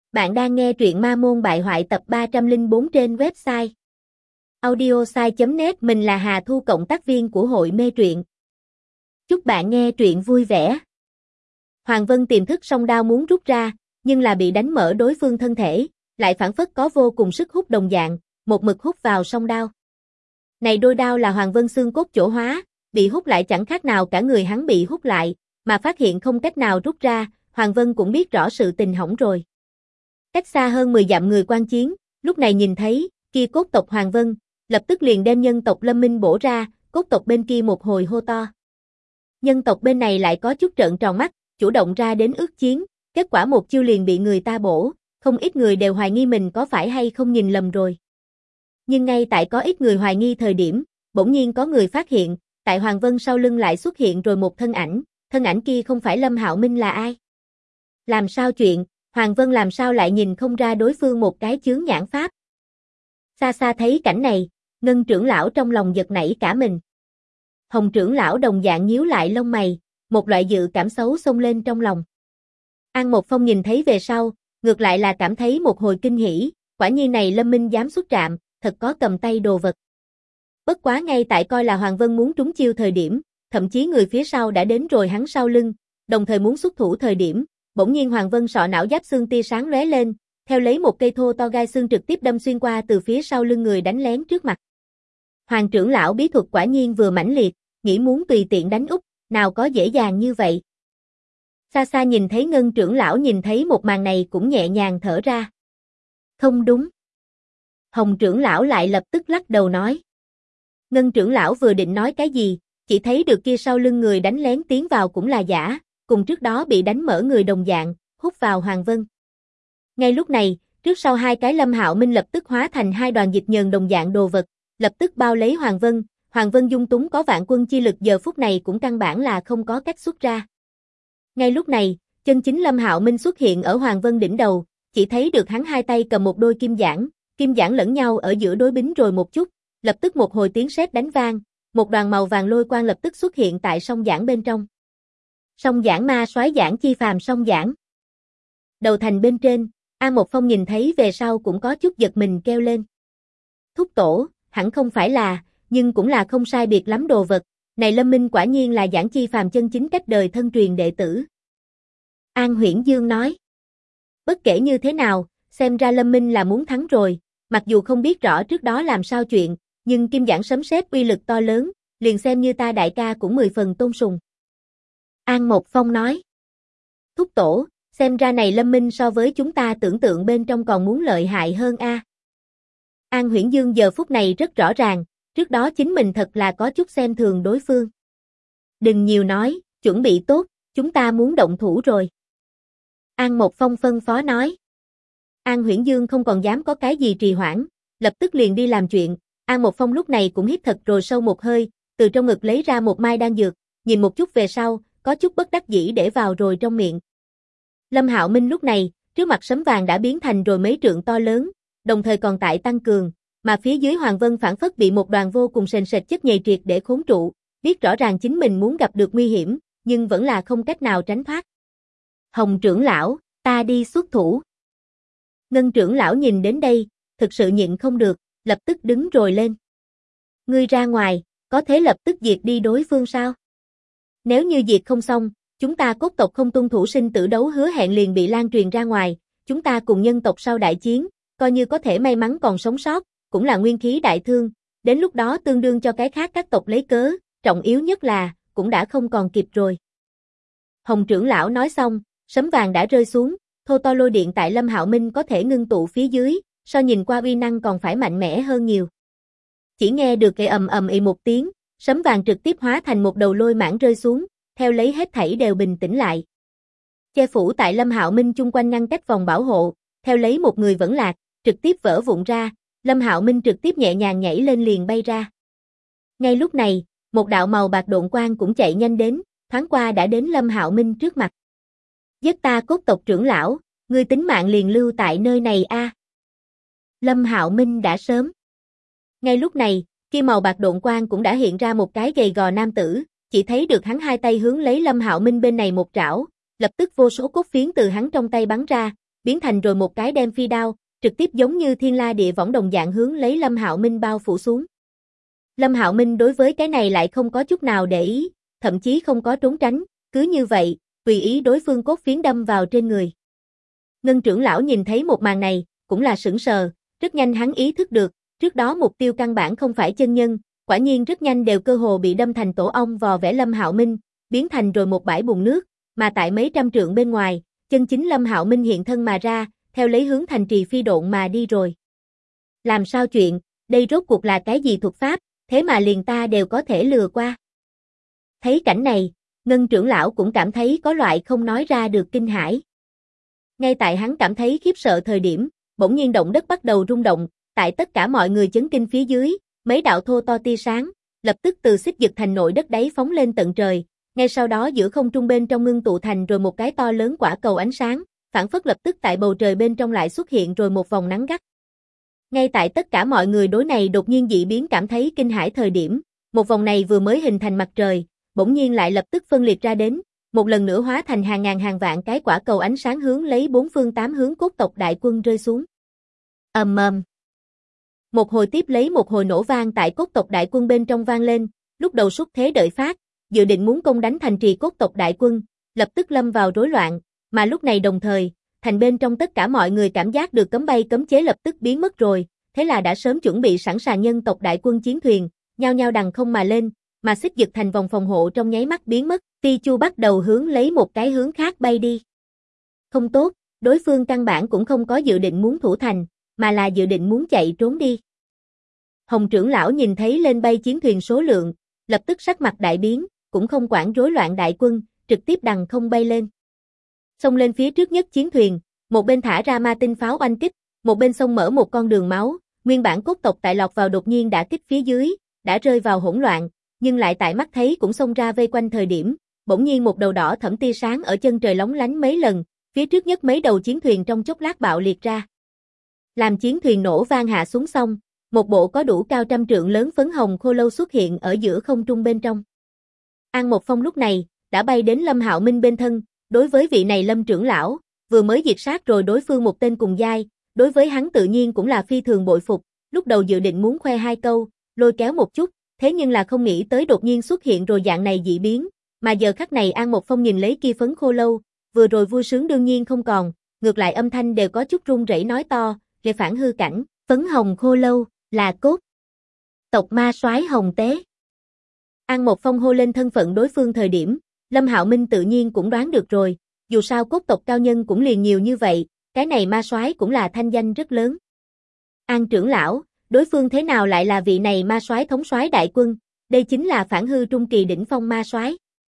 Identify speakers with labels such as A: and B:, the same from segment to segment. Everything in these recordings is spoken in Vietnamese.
A: Bạn đang nghe truyện Ma Môn Bại Hoại tập 304 trên website audiosai.net. Mình là Hà Thu, cộng tác viên của hội mê truyện. Chúc bạn nghe truyện vui vẻ. Hoàng Vân tiềm thức song đao muốn rút ra, nhưng là bị đánh mở đối phương thân thể, lại phảng phất có vô cùng sức hút đồng dạng, một mực hút vào song đao. Này đôi đao là Hoàng Vân xương cốt chỗ hóa, bị hút lại chẳng khác nào cả người hắn bị hút lại, mà phát hiện không cách nào rút ra, Hoàng Vân cũng biết rõ sự tình hỏng rồi. Cách xa hơn 10 dặm người quan chiến, lúc này nhìn thấy, kia cốt tộc Hoàng Vân, lập tức liền đem nhân tộc Lâm Minh bổ ra, cốt tộc bên kia một hồi hô to. Nhân tộc bên này lại có chút trợn tròn mắt, chủ động ra đến ước chiến, kết quả một chiêu liền bị người ta bổ, không ít người đều hoài nghi mình có phải hay không nhìn lầm rồi. Nhưng ngay tại có ít người hoài nghi thời điểm, bỗng nhiên có người phát hiện, tại Hoàng Vân sau lưng lại xuất hiện rồi một thân ảnh kia không phải Lâm Hạo Minh là ai? Làm sao chuyện? Hoàng Vân làm sao lại nhìn không ra đối phương một cái chướng nhãn pháp? Xa xa thấy cảnh này, Ngân trưởng lão trong lòng giật nảy cả mình. Hồng trưởng lão đồng dạng nhíu lại lông mày, một loại dự cảm xấu xông lên trong lòng. An Một Phong nhìn thấy về sau, ngược lại là cảm thấy một hồi kinh hỉ, quả nhiên này Lâm Minh dám xuất trạm, thật có cầm tay đồ vật. Bất quá ngay tại coi là Hoàng Vân muốn trúng chiêu thời điểm, thậm chí người phía sau đã đến rồi hắn sau lưng, đồng thời muốn xuất thủ thời điểm, bỗng nhiên Hoàng Vân sọ não giáp xương tia sáng lóe lên, theo lấy một cây thô to gai xương trực tiếp đâm xuyên qua từ phía sau lưng người đánh lén trước mặt. Hoàng trưởng lão bí thuật quả nhiên vừa mãnh liệt, nghĩ muốn tùy tiện đánh úp, nào có dễ dàng như vậy. Xa xa nhìn thấy Ngân trưởng lão nhìn thấy một màn này cũng nhẹ nhàng thở ra. Không đúng. Hồng trưởng lão lại lập tức lắc đầu nói. Ngân trưởng lão vừa định nói cái gì, chỉ thấy được kia sau lưng người đánh lén tiến vào cũng là giả, cùng trước đó bị đánh mở người đồng dạng, hút vào Hoàng Vân. Ngay lúc này, trước sau hai cái Lâm Hạo Minh lập tức hóa thành hai đoàn dịch nhờn đồng dạng đồ vật, lập tức bao lấy Hoàng Vân. Hoàng Vân dung túng có vạn quân chi lực giờ phút này cũng căn bản là không có cách xuất ra. Ngay lúc này, chân chính Lâm Hạo Minh xuất hiện ở Hoàng Vân đỉnh đầu, chỉ thấy được hắn hai tay cầm một đôi kim giản lẫn nhau ở giữa đối bính rồi một chút, lập tức một hồi tiếng sét đánh vang, một đoàn màu vàng lôi quang lập tức xuất hiện tại song giản bên trong. Song giản ma soái giản chi phàm song giản. Đầu thành bên trên, An Một Phong nhìn thấy về sau cũng có chút giật mình kêu lên. Thúc tổ, hẳn không phải là, nhưng cũng là không sai biệt lắm đồ vật, này Lâm Minh quả nhiên là giản chi phàm chân chính cách đời thân truyền đệ tử. An Huyễn Dương nói. Bất kể như thế nào, xem ra Lâm Minh là muốn thắng rồi, mặc dù không biết rõ trước đó làm sao chuyện, nhưng kim giản sấm sét uy lực to lớn, liền xem như ta đại ca cũng 10 phần tôn sùng. An Một Phong nói. Thúc tổ, xem ra này Lâm Minh so với chúng ta tưởng tượng bên trong còn muốn lợi hại hơn a. An Huyễn Dương giờ phút này rất rõ ràng, trước đó chính mình thật là có chút xem thường đối phương. Đừng nhiều nói, chuẩn bị tốt, chúng ta muốn động thủ rồi. An Một Phong phân phó nói. An Huyễn Dương không còn dám có cái gì trì hoãn, lập tức liền đi làm chuyện. An Một Phong lúc này cũng hít thật rồi sâu một hơi, từ trong ngực lấy ra một mai đan dược, nhìn một chút về sau, có chút bất đắc dĩ để vào rồi trong miệng. Lâm Hạo Minh lúc này, trước mặt sấm vàng đã biến thành rồi mấy trượng to lớn, đồng thời còn tại tăng cường, mà phía dưới Hoàng Vân phản phất bị một đoàn vô cùng sền sệt chất nhầy triệt để khốn trụ, biết rõ ràng chính mình muốn gặp được nguy hiểm, nhưng vẫn là không cách nào tránh thoát. Hồng trưởng lão, ta đi xuất thủ. Ngân trưởng lão nhìn đến đây, thực sự nhịn không được, lập tức đứng rồi lên. Ngươi ra ngoài, có thể lập tức diệt đi đối phương sao? Nếu như diệt không xong, chúng ta cốt tộc không tuân thủ sinh tử đấu hứa hẹn liền bị lan truyền ra ngoài, chúng ta cùng nhân tộc sau đại chiến, coi như có thể may mắn còn sống sót, cũng là nguyên khí đại thương, đến lúc đó tương đương cho cái khác các tộc lấy cớ, trọng yếu nhất là, cũng đã không còn kịp rồi. Hồng trưởng lão nói xong, sấm vàng đã rơi xuống, thô to lôi điện tại Lâm Hạo Minh có thể ngưng tụ phía dưới, so nhìn qua uy năng còn phải mạnh mẽ hơn nhiều. Chỉ nghe được cái ầm ầm ì một tiếng, sấm vàng trực tiếp hóa thành một đầu lôi mãng rơi xuống, theo lấy hết thảy đều bình tĩnh lại. Che phủ tại Lâm Hạo Minh chung quanh ngăn cách vòng bảo hộ, theo lấy một người vẫn lạc, trực tiếp vỡ vụn ra, Lâm Hạo Minh trực tiếp nhẹ nhàng nhảy lên liền bay ra. Ngay lúc này, một đạo màu bạc độn quang cũng chạy nhanh đến, thoáng qua đã đến Lâm Hạo Minh trước mặt. Giết ta cốt tộc trưởng lão, ngươi tính mạng liền lưu tại nơi này a. Lâm Hạo Minh đã sớm. Ngay lúc này, kia màu bạc độn quang cũng đã hiện ra một cái gầy gò nam tử, chỉ thấy được hắn hai tay hướng lấy Lâm Hạo Minh bên này một trảo, lập tức vô số cốt phiến từ hắn trong tay bắn ra, biến thành rồi một cái đem phi đao, trực tiếp giống như thiên la địa võng đồng dạng hướng lấy Lâm Hạo Minh bao phủ xuống. Lâm Hạo Minh đối với cái này lại không có chút nào để ý, thậm chí không có trốn tránh, cứ như vậy, tùy ý đối phương cốt phiến đâm vào trên người. Ngân trưởng lão nhìn thấy một màn này, cũng là sững sờ, rất nhanh hắn ý thức được, trước đó mục tiêu căn bản không phải chân nhân, quả nhiên rất nhanh đều cơ hồ bị đâm thành tổ ong vò vẽ Lâm Hạo Minh, biến thành rồi một bãi bùn nước, mà tại mấy trăm trượng bên ngoài, chân chính Lâm Hạo Minh hiện thân mà ra, theo lấy hướng thành trì phi độn mà đi rồi. Làm sao chuyện, đây rốt cuộc là cái gì thuật pháp, thế mà liền ta đều có thể lừa qua. Thấy cảnh này, Ngân trưởng lão cũng cảm thấy có loại không nói ra được kinh hãi. Ngay tại hắn cảm thấy khiếp sợ thời điểm, bỗng nhiên động đất bắt đầu rung động, tại tất cả mọi người chấn kinh phía dưới, mấy đạo thô to tia sáng, lập tức từ xích giật thành nội đất đáy phóng lên tận trời, ngay sau đó giữa không trung bên trong ngưng tụ thành rồi một cái to lớn quả cầu ánh sáng, phản phất lập tức tại bầu trời bên trong lại xuất hiện rồi một vòng nắng gắt. Ngay tại tất cả mọi người đối này đột nhiên dị biến cảm thấy kinh hãi thời điểm, một vòng này vừa mới hình thành mặt trời, bỗng nhiên lại lập tức phân liệt ra đến, một lần nữa hóa thành hàng ngàn hàng vạn cái quả cầu ánh sáng hướng lấy bốn phương tám hướng cốt tộc đại quân rơi xuống. Ầm ầm. Một hồi tiếp lấy một hồi nổ vang tại cốt tộc đại quân bên trong vang lên, lúc đầu xúc thế đợi phát, dự định muốn công đánh thành trì cốt tộc đại quân, lập tức lâm vào rối loạn, mà lúc này đồng thời, thành bên trong tất cả mọi người cảm giác được cấm bay cấm chế lập tức biến mất rồi, thế là đã sớm chuẩn bị sẵn sàng nhân tộc đại quân chiến thuyền, nhao nhao đằng không mà lên, mà xích giật thành vòng phòng hộ trong nháy mắt biến mất, Ti Chu bắt đầu hướng lấy một cái hướng khác bay đi. Không tốt, đối phương căn bản cũng không có dự định muốn thủ thành, mà là dự định muốn chạy trốn đi. Hồng trưởng lão nhìn thấy lên bay chiến thuyền số lượng, lập tức sắc mặt đại biến, cũng không quản rối loạn đại quân, trực tiếp đằng không bay lên. Xông lên phía trước nhất chiến thuyền, một bên thả ra ma tinh pháo oanh kích, một bên xông mở một con đường máu, nguyên bản cốt tộc tại lọt vào đột nhiên đã kích phía dưới, đã rơi vào hỗn loạn, nhưng lại tại mắt thấy cũng xông ra vây quanh thời điểm, bỗng nhiên một đầu đỏ thẫm tia sáng ở chân trời lóng lánh mấy lần, phía trước nhất mấy đầu chiến thuyền trong chốc lát bạo liệt ra. Làm chiến thuyền nổ vang hạ xuống xong, một bộ có đủ cao trăm trượng lớn phấn hồng khô lâu xuất hiện ở giữa không trung bên trong. An Một Phong lúc này đã bay đến Lâm Hạo Minh bên thân, đối với vị này Lâm trưởng lão, vừa mới diệt sát rồi đối phương một tên cùng giai, đối với hắn tự nhiên cũng là phi thường bội phục, lúc đầu dự định muốn khoe hai câu, lôi kéo một chút, thế nhưng là không nghĩ tới đột nhiên xuất hiện rồi dạng này dị biến, mà giờ khắc này An Một Phong nhìn lấy kia phấn khô lâu, vừa rồi vui sướng đương nhiên không còn, ngược lại âm thanh đều có chút run rẩy nói to, để phản hư cảnh, phấn hồng khô lâu, là cốt tộc ma soái Hồng Tế. An Một Phong hô lên thân phận đối phương thời điểm, Lâm Hạo Minh tự nhiên cũng đoán được rồi, dù sao cốt tộc cao nhân cũng liền nhiều như vậy, cái này ma soái cũng là thanh danh rất lớn. An trưởng lão, đối phương thế nào lại là vị này ma soái thống soái đại quân, đây chính là phản hư trung kỳ đỉnh phong ma soái.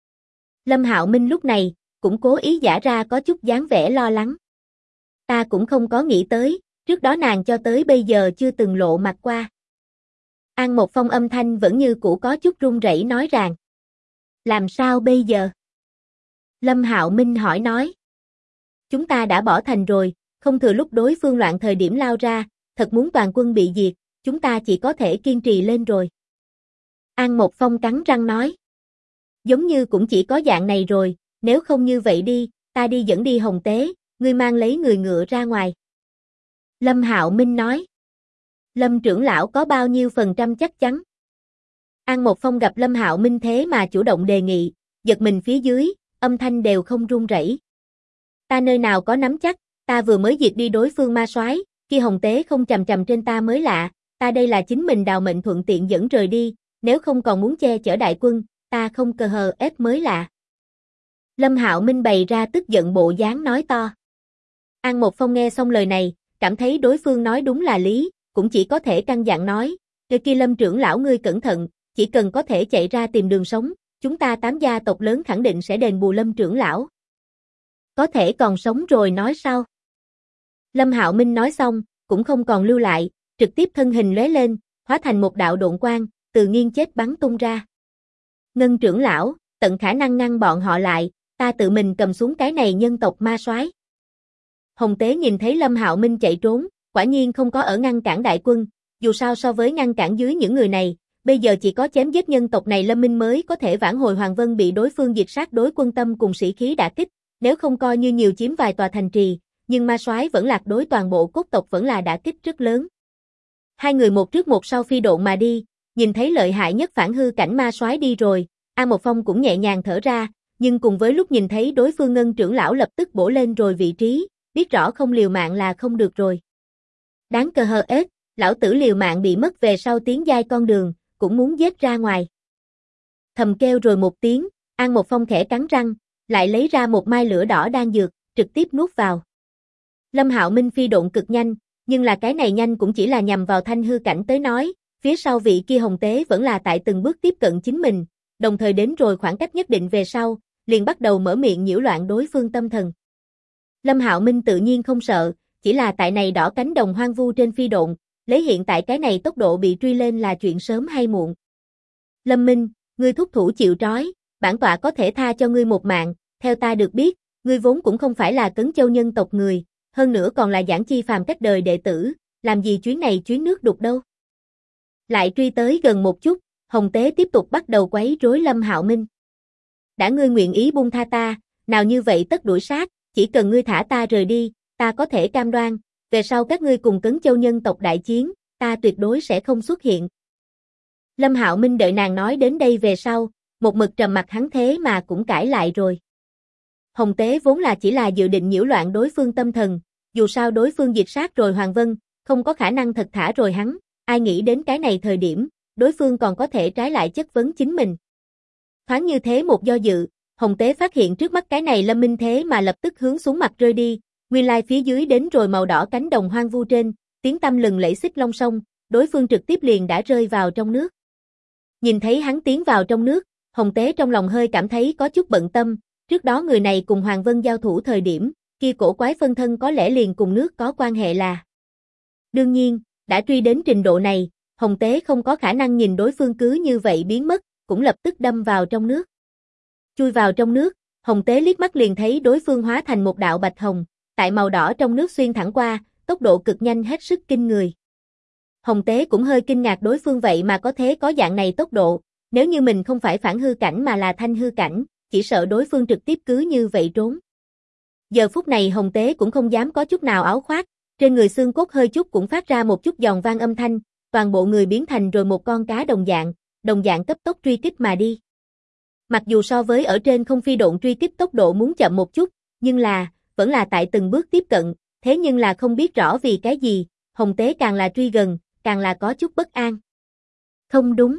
A: Lâm Hạo Minh lúc này cũng cố ý giả ra có chút dáng vẻ lo lắng. Ta cũng không có nghĩ tới, trước đó nàng cho tới bây giờ chưa từng lộ mặt qua. An Một Phong âm thanh vẫn như cũ có chút run rẩy nói rằng. Làm sao bây giờ? Lâm Hạo Minh hỏi nói. Chúng ta đã bỏ thành rồi, không thừa lúc đối phương loạn thời điểm lao ra, thật muốn toàn quân bị diệt, chúng ta chỉ có thể kiên trì lên rồi. An Một Phong cắn răng nói. Giống như cũng chỉ có dạng này rồi, nếu không như vậy đi, ta đi dẫn đi Hồng Tế, ngươi mang lấy người ngựa ra ngoài. Lâm Hạo Minh nói. Lâm trưởng lão có bao nhiêu % chắc chắn? An Một Phong gặp Lâm Hạo Minh thế mà chủ động đề nghị, giật mình phía dưới, âm thanh đều không run rẩy. Ta nơi nào có nắm chắc, ta vừa mới diệt đi đối phương ma soái, kia Hồng Tế không chầm chầm trên ta mới lạ, ta đây là chính mình đào mệnh thuận tiện dẫn rời đi, nếu không còn muốn che chở đại quân, ta không cờ hờ ép mới lạ. Lâm Hạo Minh bày ra tức giận bộ dáng nói to. An Một Phong nghe xong lời này, cảm thấy đối phương nói đúng là lý, cũng chỉ có thể căn dặn nói, kia Lâm trưởng lão ngươi cẩn thận, chỉ cần có thể chạy ra tìm đường sống, chúng ta 8 gia tộc lớn khẳng định sẽ đền bù Lâm trưởng lão. Có thể còn sống rồi nói sau. Lâm Hạo Minh nói xong, cũng không còn lưu lại, trực tiếp thân hình lóe lên, hóa thành một đạo độn quang, từ nghiêng chết bắn tung ra. Ngân trưởng lão, tận khả năng ngăn bọn họ lại, ta tự mình cầm xuống cái này nhân tộc ma soái. Hồng Tế nhìn thấy Lâm Hạo Minh chạy trốn, quả nhiên không có ở ngăn cản đại quân, dù sao so với ngăn cản dưới những người này, bây giờ chỉ có chém giết nhân tộc này Lâm Minh mới có thể vãn hồi Hoàng Vân bị đối phương diệt sát đối quân tâm cùng sĩ khí đả kích, nếu không coi như nhiều chiếm vài tòa thành trì, nhưng ma soái vẫn lạc đối toàn bộ cốt tộc vẫn là đả kích rất lớn. Hai người một trước một sau phi độn mà đi, nhìn thấy lợi hại nhất phản hư cảnh ma soái đi rồi, A Một Phong cũng nhẹ nhàng thở ra, nhưng cùng với lúc nhìn thấy đối phương Ngân trưởng lão lập tức bổ lên rồi vị trí, biết rõ không liều mạng là không được rồi. Đáng cờ hờ ết, lão tử liều mạng bị mất về sau tiến giai con đường, cũng muốn giết ra ngoài. Thầm kêu rồi một tiếng, An Một Phong khẽ cắn răng, lại lấy ra một mai lửa đỏ đan dược, trực tiếp nuốt vào. Lâm Hạo Minh phi độn cực nhanh, nhưng là cái này nhanh cũng chỉ là nhằm vào thanh hư cảnh tới nói, phía sau vị kia hồng tế vẫn là tại từng bước tiếp cận chính mình, đồng thời đến rồi khoảng cách nhất định về sau, liền bắt đầu mở miệng nhiễu loạn đối phương tâm thần. Lâm Hạo Minh tự nhiên không sợ, chỉ là tại này đỏ cánh đồng hoang vu trên phi độn, lấy hiện tại cái này tốc độ bị truy lên là chuyện sớm hay muộn. Lâm Minh, ngươi thúc thủ chịu trói, bản tọa có thể tha cho ngươi một mạng, theo ta được biết, ngươi vốn cũng không phải là Cấn Châu nhân tộc người, hơn nữa còn là Giản Chi phàm cách đời đệ tử, làm gì chuyến này chuyến nước đục đâu. Lại truy tới gần một chút, Hồng Tế tiếp tục bắt đầu quấy rối Lâm Hạo Minh. Đã ngươi nguyện ý buông tha ta, nào như vậy tất đuổi sát, chỉ cần ngươi thả ta rời đi, ta có thể cam đoan, về sau các ngươi cùng Cấn Châu nhân tộc đại chiến, ta tuyệt đối sẽ không xuất hiện. Lâm Hạo Minh đợi nàng nói đến đây về sau, một mực trầm mặt hắn thế mà cũng cãi lại rồi. Hồng Tế vốn là chỉ là dự định nhiễu loạn đối phương tâm thần, dù sao đối phương diệt sát rồi Hoàng Vân, không có khả năng thật thả rồi hắn, ai nghĩ đến cái này thời điểm, đối phương còn có thể trái lại chất vấn chính mình. Thoáng như thế một do dự, Hồng Tế phát hiện trước mắt cái này Lâm Minh thế mà lập tức hướng xuống mặt rơi đi, nguyên lai phía dưới đến rồi màu đỏ cánh đồng hoang vu trên, tiếng tăm lừng lẫy xích long sông, đối phương trực tiếp liền đã rơi vào trong nước. Nhìn thấy hắn tiến vào trong nước, Hồng Tế trong lòng hơi cảm thấy có chút bận tâm, trước đó người này cùng Hoàng Vân giao thủ thời điểm, kia cổ quái phân thân có lẽ liền cùng nước có quan hệ là. Đương nhiên, đã truy đến trình độ này, Hồng Tế không có khả năng nhìn đối phương cứ như vậy biến mất, cũng lập tức đâm vào trong nước. Chui vào trong nước, Hồng Tế liếc mắt liền thấy đối phương hóa thành một đạo bạch hồng, tại màu đỏ trong nước xuyên thẳng qua, tốc độ cực nhanh hết sức kinh người. Hồng Tế cũng hơi kinh ngạc đối phương vậy mà có thế có dạng này tốc độ, nếu như mình không phải phản hư cảnh mà là thanh hư cảnh, chỉ sợ đối phương trực tiếp cứ như vậy trốn. Giờ phút này Hồng Tế cũng không dám có chút nào áo khoác, trên người xương cốt hơi chút cũng phát ra một chút giòn vang âm thanh, toàn bộ người biến thành rồi một con cá đồng dạng cấp tốc truy kích mà đi. Mặc dù so với ở trên không phi độn truy kích tốc độ muốn chậm một chút, nhưng là, vẫn là tại từng bước tiếp cận, thế nhưng là không biết rõ vì cái gì, Hồng Tế càng là truy gần, càng là có chút bất an. Không đúng.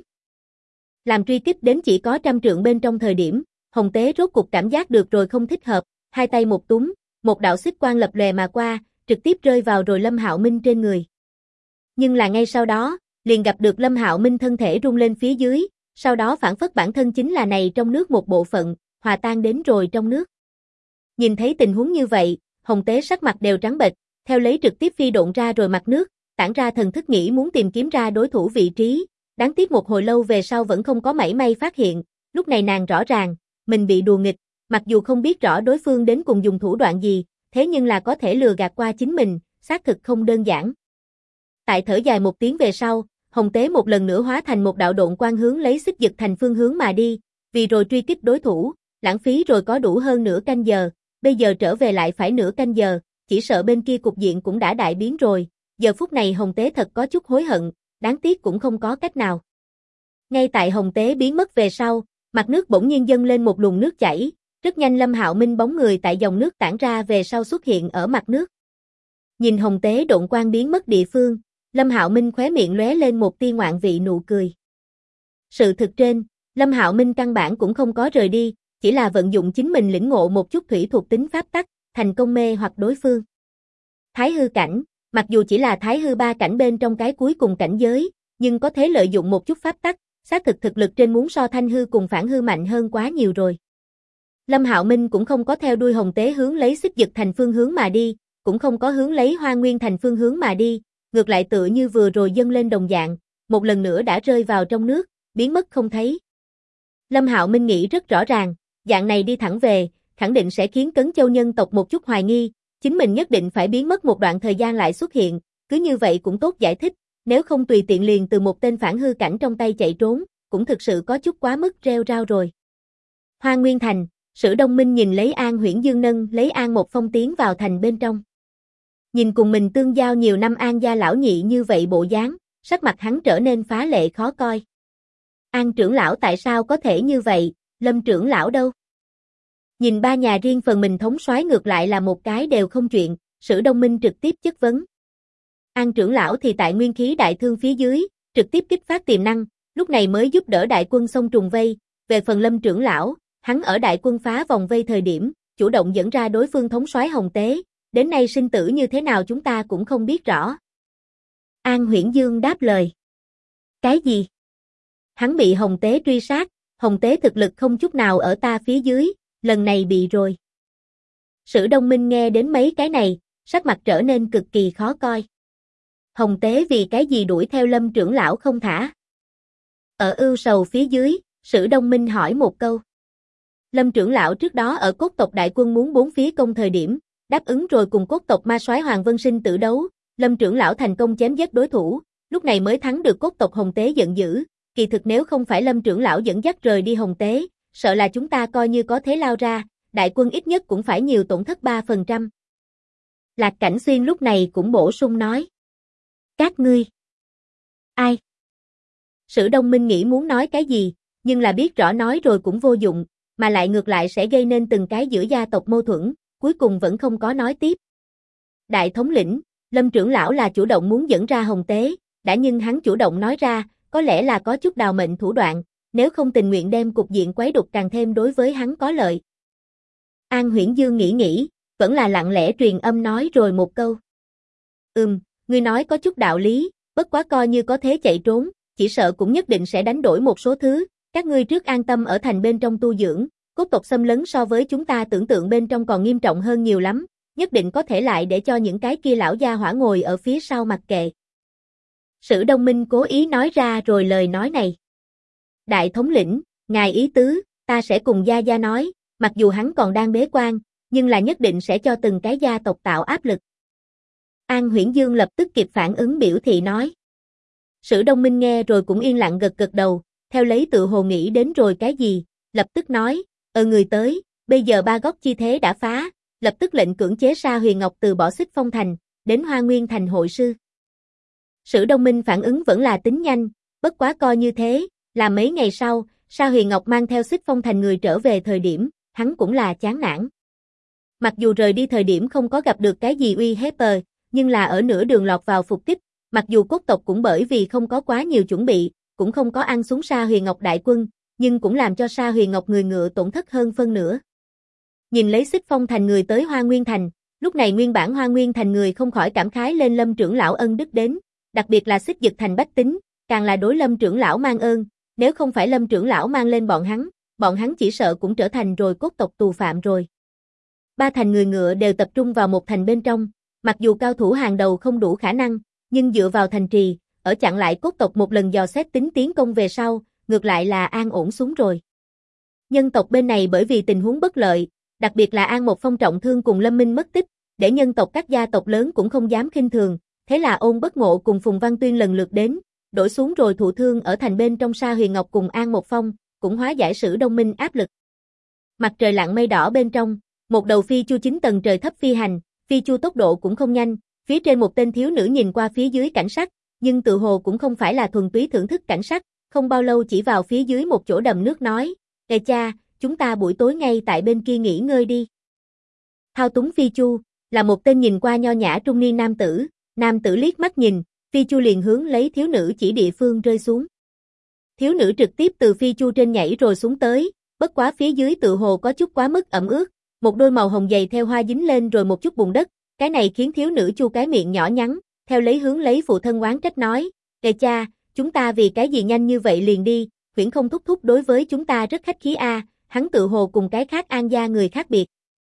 A: Làm truy kích đến chỉ có 100 trượng bên trong thời điểm, Hồng Tế rốt cục cảm giác được rồi không thích hợp, hai tay một túm, một đạo xích quang lập lòe mà qua, trực tiếp rơi vào rồi Lâm Hạo Minh trên người. Nhưng là ngay sau đó, liền gặp được Lâm Hạo Minh thân thể rung lên phía dưới, sau đó phản phất bản thân chính là này trong nước một bộ phận, hòa tan đến rồi trong nước. Nhìn thấy tình huống như vậy, Hồng Tế sắc mặt đều trắng bệch, theo lấy trực tiếp phi độn ra rồi mặt nước, tản ra thần thức nghĩ muốn tìm kiếm ra đối thủ vị trí, đáng tiếc một hồi lâu về sau vẫn không có mảy may phát hiện, lúc này nàng rõ ràng, mình bị đùa nghịch, mặc dù không biết rõ đối phương đến cùng dùng thủ đoạn gì, thế nhưng là có thể lừa gạt qua chính mình, xác thực không đơn giản. Tại thở dài một tiếng về sau, Hồng Tế một lần nữa hóa thành một đạo độn quang hướng lấy xích dực thành phương hướng mà đi, vì rồi truy kích đối thủ, lãng phí rồi có đủ hơn nửa canh giờ, bây giờ trở về lại phải nửa canh giờ, chỉ sợ bên kia cục diện cũng đã đại biến rồi, giờ phút này Hồng Tế thật có chút hối hận, đáng tiếc cũng không có cách nào. Ngay tại Hồng Tế biến mất về sau, mặt nước bỗng nhiên dâng lên một luồng nước chảy, rất nhanh Lâm Hạo Minh bóng người tại dòng nước tản ra về sau xuất hiện ở mặt nước. Nhìn Hồng Tế độn quang biến mất địa phương, Lâm Hạo Minh khóe miệng lóe lên một tia ngoạn vị nụ cười. Sự thực trên, Lâm Hạo Minh căn bản cũng không có rời đi, chỉ là vận dụng chính mình lĩnh ngộ một chút thủy thuộc tính pháp tắc, thành công mê hoặc đối phương. Thái hư cảnh, mặc dù chỉ là thái hư 3 cảnh bên trong cái cuối cùng cảnh giới, nhưng có thể lợi dụng một chút pháp tắc, xác thực thực lực trên muốn so thanh hư cùng phản hư mạnh hơn quá nhiều rồi. Lâm Hạo Minh cũng không có theo đuôi Hồng Tế hướng lấy xích dực thành phương hướng mà đi, cũng không có hướng lấy Hoa Nguyên thành phương hướng mà đi, ngược lại tựa như vừa rồi dâng lên đồng dạng, một lần nữa đã rơi vào trong nước, biến mất không thấy. Lâm Hạo Minh nghĩ rất rõ ràng, dạng này đi thẳng về, khẳng định sẽ khiến Cấn Châu nhân tộc một chút hoài nghi, chính mình nhất định phải biến mất một đoạn thời gian lại xuất hiện, cứ như vậy cũng tốt giải thích, nếu không tùy tiện liền từ một tên phản hư cảnh trong tay chạy trốn, cũng thực sự có chút quá mức rêu rao rồi. Hoa Nguyên thành, Sử Đông Minh nhìn lấy An Huyễn Dương nâng lấy An Một Phong tiến vào thành bên trong. Nhìn cùng mình tương giao nhiều năm An gia lão nhị như vậy bộ dáng, sắc mặt hắn trở nên phá lệ khó coi. An trưởng lão tại sao có thể như vậy, Lâm trưởng lão đâu? Nhìn ba nhà riêng phần mình thống soái ngược lại là một cái đều không chuyện, Sử Đông Minh trực tiếp chất vấn. An trưởng lão thì tại nguyên khí đại thương phía dưới, trực tiếp kích phát tiềm năng, lúc này mới giúp đỡ đại quân xông trùng vây, về phần Lâm trưởng lão, hắn ở đại quân phá vòng vây thời điểm, chủ động dẫn ra đối phương thống soái Hồng Tế, đến nay sinh tử như thế nào chúng ta cũng không biết rõ. An Huyễn Dương đáp lời. Cái gì? Hắn bị Hồng Tế truy sát, Hồng Tế thực lực không chút nào ở ta phía dưới, lần này bị rồi. Sử Đông Minh nghe đến mấy cái này, sắc mặt trở nên cực kỳ khó coi. Hồng Tế vì cái gì đuổi theo Lâm trưởng lão không thả? Ở ưu sầu phía dưới, Sử Đông Minh hỏi một câu. Lâm trưởng lão trước đó ở cốt tộc đại quân muốn bốn phía công thời điểm, đáp ứng rồi cùng cốt tộc ma soái Hoàng Vân Sinh tử đấu, Lâm trưởng lão thành công chém giết đối thủ, lúc này mới thắng được cốt tộc Hồng Tế giận dữ, kỳ thực nếu không phải Lâm trưởng lão dẫn dắt rời đi Hồng Tế, sợ là chúng ta coi như có thế lao ra, đại quân ít nhất cũng phải nhiều tổn thất 3%. Lạc Cảnh Xuyên lúc này cũng bổ sung nói. Các ngươi. Ai? Sử Đông Minh nghĩ muốn nói cái gì, nhưng là biết rõ nói rồi cũng vô dụng, mà lại ngược lại sẽ gây nên từng cái giữa gia tộc mâu thuẫn, cuối cùng vẫn không có nói tiếp. Đại thống lĩnh, Lâm trưởng lão là chủ động muốn dẫn ra Hồng Tế, đã nhưng hắn chủ động nói ra, có lẽ là có chút đào mệnh thủ đoạn, nếu không tình nguyện đem cục diện quấy đục càng thêm đối với hắn có lợi. An Huyễn Dương nghĩ, vẫn là lặng lẽ truyền âm nói rồi một câu. Ngươi nói có chút đạo lý, bất quá coi như có thế chạy trốn, chỉ sợ cũng nhất định sẽ đánh đổi một số thứ, các ngươi trước an tâm ở thành bên trong tu dưỡng, cốt tộc xâm lấn so với chúng ta tưởng tượng bên trong còn nghiêm trọng hơn nhiều lắm, nhất định có thể lại để cho những cái kia lão gia hỏa ngồi ở phía sau mặc kệ. Sử Đông Minh cố ý nói ra rồi lời nói này. Đại thống lĩnh, ngài ý tứ, ta sẽ cùng gia gia nói, mặc dù hắn còn đang bế quan, nhưng là nhất định sẽ cho từng cái gia tộc tạo áp lực. An Huyễn Dương lập tức kịp phản ứng biểu thị nói. Sử Đông Minh nghe rồi cũng yên lặng gật gật đầu, theo lấy tự hồ nghĩ đến rồi cái gì, lập tức nói, người tới, bây giờ ba góc chi thế đã phá, lập tức lệnh cưỡng chế Sa Huyền Ngọc từ bỏ Xích Phong Thành, đến Hoa Nguyên Thành hội sư. Sử Đông Minh phản ứng vẫn là tính nhanh, bất quá coi như thế, là mấy ngày sau, Sa Huyền Ngọc mang theo Xích Phong Thành người trở về thời điểm, hắn cũng là chán nản. Mặc dù rời đi thời điểm không có gặp được cái gì uy hiếp, nhưng là ở nửa đường lọt vào phục kích, mặc dù cốt tộc cũng bởi vì không có quá nhiều chuẩn bị, cũng không có ăn xuống Sa Huyền Ngọc đại quân, nhưng cũng làm cho Sa Huyền Ngọc người ngựa tổn thất hơn phân nửa. Nhìn lấy Xích Phong Thành người tới Hoa Nguyên Thành, lúc này nguyên bản Hoa Nguyên Thành người không khỏi cảm khái lên Lâm trưởng lão ân đức đến, đặc biệt là Xích Dực Thành bách tính, càng là đối Lâm trưởng lão mang ơn, nếu không phải Lâm trưởng lão mang lên bọn hắn chỉ sợ cũng trở thành rồi cốt tộc tù phạm rồi. Ba thành người ngựa đều tập trung vào một thành bên trong, mặc dù cao thủ hàng đầu không đủ khả năng, nhưng dựa vào thành trì, ở chặn lại cốt tộc một lần dò xét tính tiến công về sau, ngược lại là an ổn xuống rồi. Nhân tộc bên này bởi vì tình huống bất lợi, đặc biệt là An Một Phong trọng thương cùng Lâm Minh mất tích, để nhân tộc các gia tộc lớn cũng không dám khinh thường, thế là Ôn Bất Ngộ cùng Phùng Văn Tuyên lần lượt đến, đổi xuống rồi thụ thương ở thành bên trong Sa Huyền Ngọc cùng An Một Phong, cũng hóa giải Sử Đông Minh áp lực. Mặt trời lặn mây đỏ bên trong, một đầu phi chu 9 tầng trời thấp phi hành, phi chu tốc độ cũng không nhanh, phía trên một tên thiếu nữ nhìn qua phía dưới cảnh sắc, nhưng tự hồ cũng không phải là thuần túy thưởng thức cảnh sắc, không bao lâu chỉ vào phía dưới một chỗ đầm nước nói, "Ê cha, chúng ta buổi tối ngay tại bên kia nghỉ ngơi đi." Thao túng phi chu, là một tên nhìn qua nho nhã trung niên nam tử liếc mắt nhìn, phi chu liền hướng lấy thiếu nữ chỉ địa phương rơi xuống. Thiếu nữ trực tiếp từ phi chu trên nhảy rồi xuống tới, bất quá phía dưới tự hồ có chút quá mức ẩm ướt, một đôi màu hồng dày theo hoa dính lên rồi một chút bùn đất, cái này khiến thiếu nữ chu cái miệng nhỏ nhắn, theo lấy hướng lấy phụ thân oán trách nói, "Ê cha, chúng ta vì cái gì nhanh như vậy liền đi, Huyễn Không thúc thúc đối với chúng ta rất khách khí a, hắn tự hồ cùng cái khác An gia người khác biệt."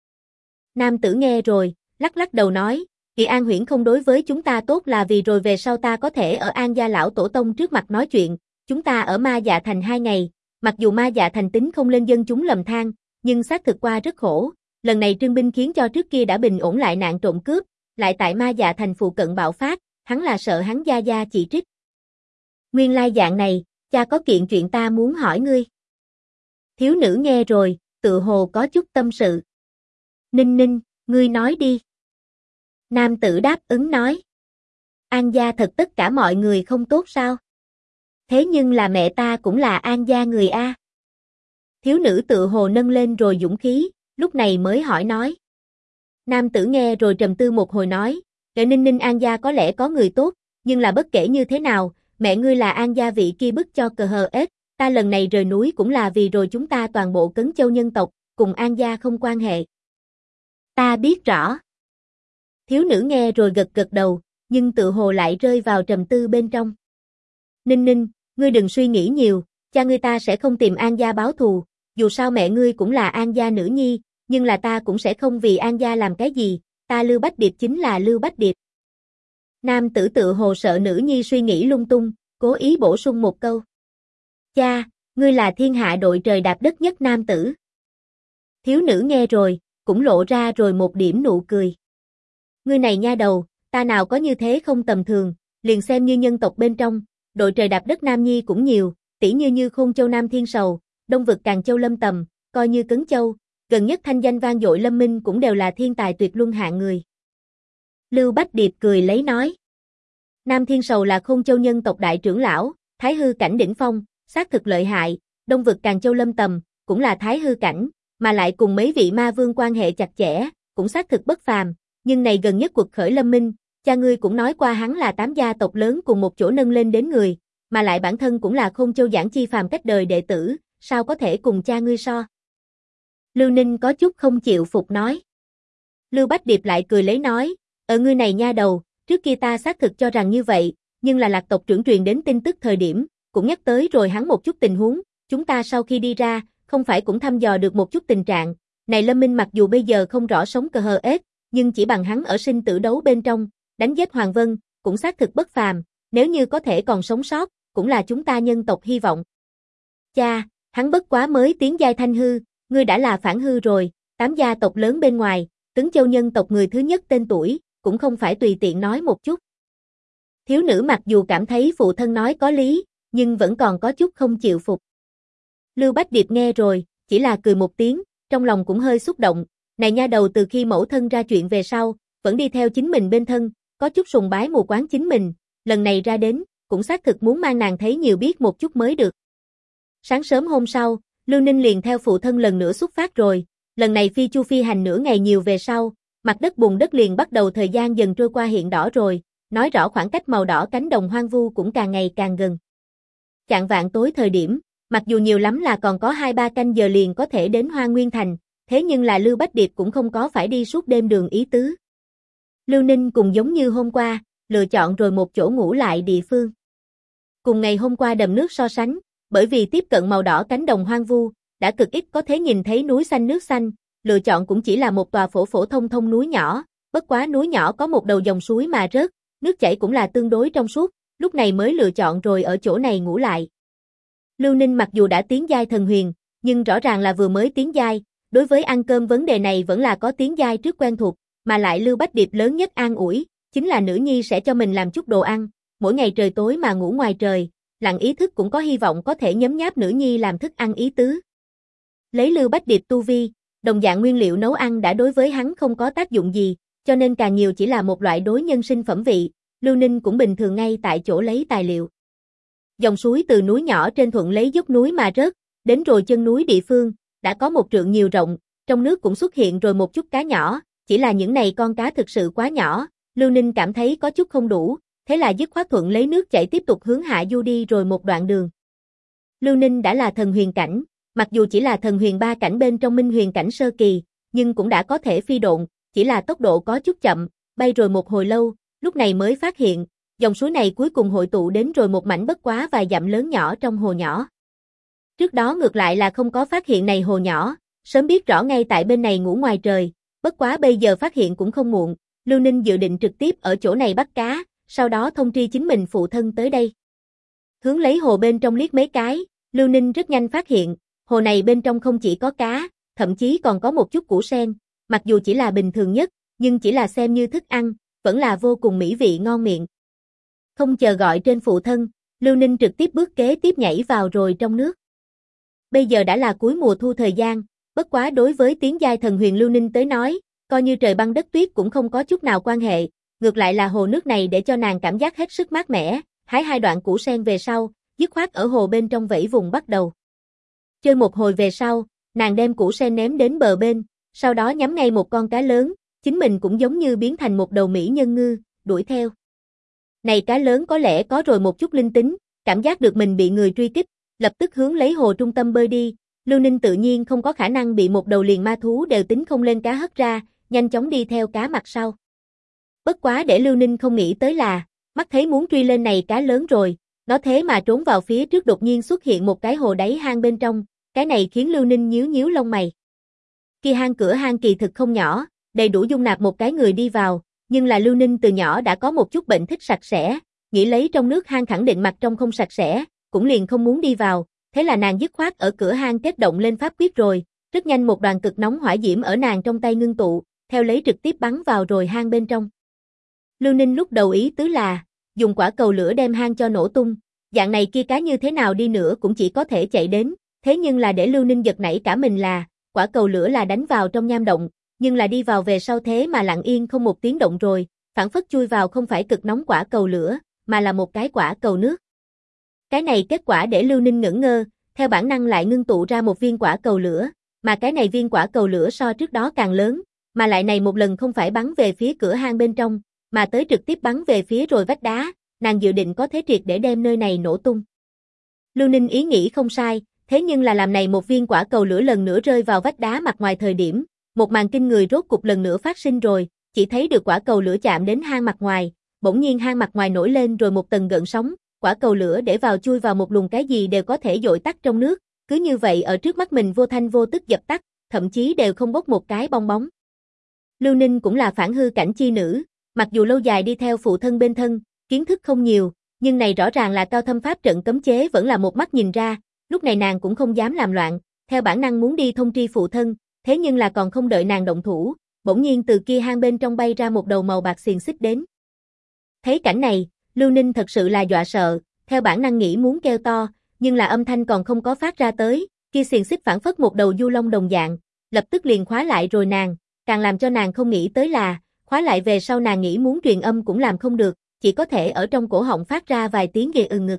A: Nam tử nghe rồi, lắc lắc đầu nói, "Kỳ An Huyễn Không đối với chúng ta tốt là vì rồi về sau ta có thể ở An gia lão tổ tông trước mặt nói chuyện, chúng ta ở Ma Dạ Thành 2 ngày, mặc dù Ma Dạ Thành tính không lên dân chúng lầm than, nhưng xác thực qua rất khổ, lần này trưng binh khiến cho trước kia đã bình ổn lại nạn trộm cướp, lại tại Ma Dạ Thành phụ cận bạo phát, hắn là sợ hắn gia gia chỉ trích." "Nguyên lai dạng này, cha có kiện chuyện ta muốn hỏi ngươi." Thiếu nữ nghe rồi, tự hồ có chút tâm sự. "Ninh Ninh, ngươi nói đi." Nam tử đáp ứng nói. An gia thật tất cả mọi người không tốt sao? Thế nhưng là mẹ ta cũng là An gia người a. Thiếu nữ tự hồ nâng lên rồi dũng khí, lúc này mới hỏi nói. Nam tử nghe rồi trầm tư một hồi nói, kệ Ninh Ninh An gia có lẽ có người tốt, nhưng là bất kể như thế nào, mẹ ngươi là An gia vị kia bức cho cờ hờ ết, ta lần này rời núi cũng là vì rồi chúng ta toàn bộ Cấn Châu nhân tộc, cùng An gia không quan hệ. Ta biết rõ. Thiếu nữ nghe rồi gật gật đầu, nhưng tự hồ lại rơi vào trầm tư bên trong. Ninh Ninh, ngươi đừng suy nghĩ nhiều, cha ngươi ta sẽ không tìm An gia báo thù, dù sao mẹ ngươi cũng là An gia nữ nhi, nhưng là ta cũng sẽ không vì An gia làm cái gì, ta Lưu Bách Điệp chính là Lưu Bách Điệp. Nam tử tự hồ sợ nữ nhi suy nghĩ lung tung, cố ý bổ sung một câu. Cha, ngươi là thiên hạ đội trời đạp đất nhất nam tử. Thiếu nữ nghe rồi, cũng lộ ra rồi một điểm nụ cười. Ngươi này nha đầu, ta nào có như thế không tầm thường, liền xem như nhân tộc bên trong, đội trời đạp đất nam nhi cũng nhiều, tỉ như Khôn Châu Nam Thiên Sầu, Đông Vực Càn Châu Lâm Tầm, coi như Cấn Châu, gần nhất thanh danh vang dội Lâm Minh cũng đều là thiên tài tuyệt luân hạng người. Lưu Bách Điệp cười lấy nói. Nam Thiên Sầu là Khôn Châu nhân tộc đại trưởng lão, Thái hư cảnh đỉnh phong, xác thực lợi hại, Đông Vực Càn Châu Lâm Tầm, cũng là Thái hư cảnh, mà lại cùng mấy vị ma vương quan hệ chặt chẽ, cũng xác thực bất phàm, nhưng này gần nhất cuộc khởi Lâm Minh, cha ngươi cũng nói qua hắn là 8 gia tộc lớn cùng một chỗ nâng lên đến người, mà lại bản thân cũng là Khôn Châu Giảng Chi phàm cách đời đệ tử, sao có thể cùng cha ngươi so? Lưu Ninh có chút không chịu phục nói. Lưu Bách Điệp lại cười lấy nói, ở ngươi này nha đầu, trước kia ta xác thực cho rằng như vậy, nhưng là Lạc tộc trưởng truyền đến tin tức thời điểm, cũng nhắc tới rồi hắn một chút tình huống, chúng ta sau khi đi ra, không phải cũng thăm dò được một chút tình trạng, này Lâm Minh mặc dù bây giờ không rõ sống cờ hờ ết, nhưng chỉ bằng hắn ở sinh tử đấu bên trong, đánh giết Hoàng Vân, cũng xác thực bất phàm, nếu như có thể còn sống sót, cũng là chúng ta nhân tộc hy vọng. Cha, hắn bất quá mới tiến giai thanh hư, ngươi đã là phản hư rồi, 8 gia tộc lớn bên ngoài, Cấn Châu nhân tộc người thứ nhất tên tuổi, cũng không phải tùy tiện nói một chút. Thiếu nữ mặc dù cảm thấy phụ thân nói có lý, nhưng vẫn còn có chút không chịu phục. Lưu Bách Điệp nghe rồi, chỉ là cười một tiếng, trong lòng cũng hơi xúc động, này nha đầu từ khi mẫu thân ra chuyện về sau, vẫn đi theo chính mình bên thân, có chút sùng bái mù quáng chính mình, lần này ra đến, cũng xác thực muốn mang nàng thấy nhiều biết một chút mới được. Sáng sớm hôm sau, Lưu Ninh liền theo phụ thân lần nữa xuất phát rồi, lần này phi chu phi hành nửa ngày nhiều về sau, mặt đất bùn đất liền bắt đầu thời gian dần trôi qua hiện đỏ rồi, nói rõ khoảng cách màu đỏ cánh đồng hoang vu cũng càng ngày càng gần. Chạng vạng tối thời điểm, mặc dù nhiều lắm là còn có 2-3 canh giờ liền có thể đến Hoa Nguyên Thành, thế nhưng là Lưu Bách Điệp cũng không có phải đi suốt đêm đường ý tứ. Lưu Ninh cùng giống như hôm qua, lựa chọn rồi một chỗ ngủ lại địa phương. Cùng ngày hôm qua đầm nước so sánh, bởi vì tiếp cận màu đỏ cánh đồng hoang vu, đã cực ít có thể nhìn thấy núi xanh nước xanh, lựa chọn cũng chỉ là một tòa phổ phổ thông thông núi nhỏ, bất quá núi nhỏ có một đầu dòng suối mà rớt, nước chảy cũng là tương đối trong suốt, lúc này mới lựa chọn rồi ở chỗ này ngủ lại. Lưu Ninh mặc dù đã tiến giai thần huyền, nhưng rõ ràng là vừa mới tiến giai, đối với ăn cơm vấn đề này vẫn là có tiến giai trước quen thuộc, mà lại Lưu Bách Điệp lớn nhất an ủi, chính là nữ nhi sẽ cho mình làm chút đồ ăn, mỗi ngày trời tối mà ngủ ngoài trời, lặng ý thức cũng có hy vọng có thể nhấm nháp nữ nhi làm thức ăn ý tứ. Lấy Lưu Bách Điệp tu vi, đồng dạng nguyên liệu nấu ăn đã đối với hắn không có tác dụng gì, cho nên càng nhiều chỉ là một loại đối nhân sinh phẩm vị, Lưu Ninh cũng bình thường ngay tại chỗ lấy tài liệu. Dòng suối từ núi nhỏ trên thuận lấy dốc núi mà rớt, đến rồi chân núi địa phương, đã có một trượng nhiều rộng, trong nước cũng xuất hiện rồi một chút cá nhỏ, chỉ là những này con cá thực sự quá nhỏ, Lưu Ninh cảm thấy có chút không đủ, thế là dứt khoát thuận lấy nước chảy tiếp tục hướng hạ du đi rồi một đoạn đường. Lưu Ninh đã là thần huyền cảnh, mặc dù chỉ là thần huyền 3 cảnh bên trong minh huyền cảnh sơ kỳ, nhưng cũng đã có thể phi độn, chỉ là tốc độ có chút chậm, bay rồi một hồi lâu, lúc này mới phát hiện, dòng suối này cuối cùng hội tụ đến rồi một mảnh bất quá vài dặm lớn nhỏ trong hồ nhỏ. Trước đó ngược lại là không có phát hiện này hồ nhỏ, sớm biết rõ ngay tại bên này ngủ ngoài trời, bất quá bây giờ phát hiện cũng không muộn, Lưu Ninh dự định trực tiếp ở chỗ này bắt cá, sau đó thông tri chính mình phụ thân tới đây. Hướng lấy hồ bên trong liếc mấy cái, Lưu Ninh rất nhanh phát hiện, hồ này bên trong không chỉ có cá, thậm chí còn có một chút củ sen, mặc dù chỉ là bình thường nhất, nhưng chỉ là xem như thức ăn, vẫn là vô cùng mỹ vị ngon miệng. Không chờ gọi trên phụ thân, Lưu Ninh trực tiếp bước kế tiếp nhảy vào rồi trong nước. Bây giờ đã là cuối mùa thu thời gian, bất quá đối với tiến giai thần huyền Lưu Ninh tới nói, Coi như trời băng đất tuyết cũng không có chút nào quan hệ, ngược lại là hồ nước này để cho nàng cảm giác hết sức mát mẻ, hái 2 đoạn củ sen về sau, dứt khoát ở hồ bên trong vẫy vùng bắt đầu. Chơi một hồi về sau, nàng đem củ sen ném đến bờ bên, sau đó nhắm ngay một con cá lớn, chính mình cũng giống như biến thành một đầu mỹ nhân ngư, đuổi theo. Này cá lớn có lẽ có rồi một chút linh tính, cảm giác được mình bị người truy kích, lập tức hướng lấy hồ trung tâm bơi đi, Lưu Ninh tự nhiên không có khả năng bị một đầu liền ma thú đều tính không lên cá hất ra, nhanh chóng đi theo cá mặt sau. Bất quá để Lưu Ninh không nghĩ tới là, mắt thấy muốn truy lên này cá lớn rồi, nó thế mà trốn vào phía trước đột nhiên xuất hiện một cái hồ đáy hang bên trong, cái này khiến Lưu Ninh nhíu nhíu lông mày. Kia hang cửa hang kỳ thực không nhỏ, đầy đủ dung nạp một cái người đi vào, nhưng là Lưu Ninh từ nhỏ đã có một chút bệnh thích sạch sẽ, nghĩ lấy trong nước hang khẳng định mặt trong không sạch sẽ, cũng liền không muốn đi vào, thế là nàng dứt khoát ở cửa hang kết động lên pháp quyết rồi, rất nhanh một đoàn cực nóng hỏa diễm ở nàng trong tay ngưng tụ, theo lấy trực tiếp bắn vào rồi hang bên trong. Lưu Ninh lúc đầu ý tứ là, dùng quả cầu lửa đem hang cho nổ tung, dạng này kia cá như thế nào đi nữa cũng chỉ có thể chạy đến, thế nhưng là để Lưu Ninh giật nảy cả mình là, quả cầu lửa là đánh vào trong nham động, nhưng là đi vào về sau thế mà lặng yên không một tiếng động rồi, phản phất chui vào không phải cực nóng quả cầu lửa, mà là một cái quả cầu nước. Cái này kết quả để Lưu Ninh ngẩn ngơ, theo bản năng lại ngưng tụ ra một viên quả cầu lửa, mà cái này viên quả cầu lửa so trước đó càng lớn, mà lại này một lần không phải bắn về phía cửa hang bên trong, mà tới trực tiếp bắn về phía rồi vách đá, nàng dự định có thế triệt để đem nơi này nổ tung. Lưu Ninh ý nghĩ không sai, thế nhưng là làm này một viên quả cầu lửa lần nữa rơi vào vách đá mặt ngoài thời điểm, một màn kinh người rốt cục lần nữa phát sinh rồi, chỉ thấy được quả cầu lửa chạm đến hang mặt ngoài, bỗng nhiên hang mặt ngoài nổi lên rồi một tầng gợn sóng, quả cầu lửa để vào chui vào một luồng cái gì đều có thể dội tắt trong nước, cứ như vậy ở trước mắt mình vô thanh vô tức dập tắt, thậm chí đều không bốc một cái bong bóng. Lưu Ninh cũng là phản hư cảnh chi nữ, mặc dù lâu dài đi theo phụ thân bên thân, kiến thức không nhiều, nhưng này rõ ràng là cao thâm pháp trận cấm chế vẫn là một mắt nhìn ra, lúc này nàng cũng không dám làm loạn, theo bản năng muốn đi thông tri phụ thân, thế nhưng là còn không đợi nàng động thủ, bỗng nhiên từ kia hang bên trong bay ra một đầu màu bạc xiềng xích đến. Thấy cảnh này, Lưu Ninh thật sự là dọa sợ, theo bản năng nghĩ muốn kêu to, nhưng là âm thanh còn không có phát ra tới, kia xiềng xích phản phất một đầu du long đồng dạng, lập tức liền khóa lại rồi nàng, càng làm cho nàng không nghĩ tới là, khóa lại về sau nàng nghĩ muốn truyền âm cũng làm không được, chỉ có thể ở trong cổ họng phát ra vài tiếng ghê ngực.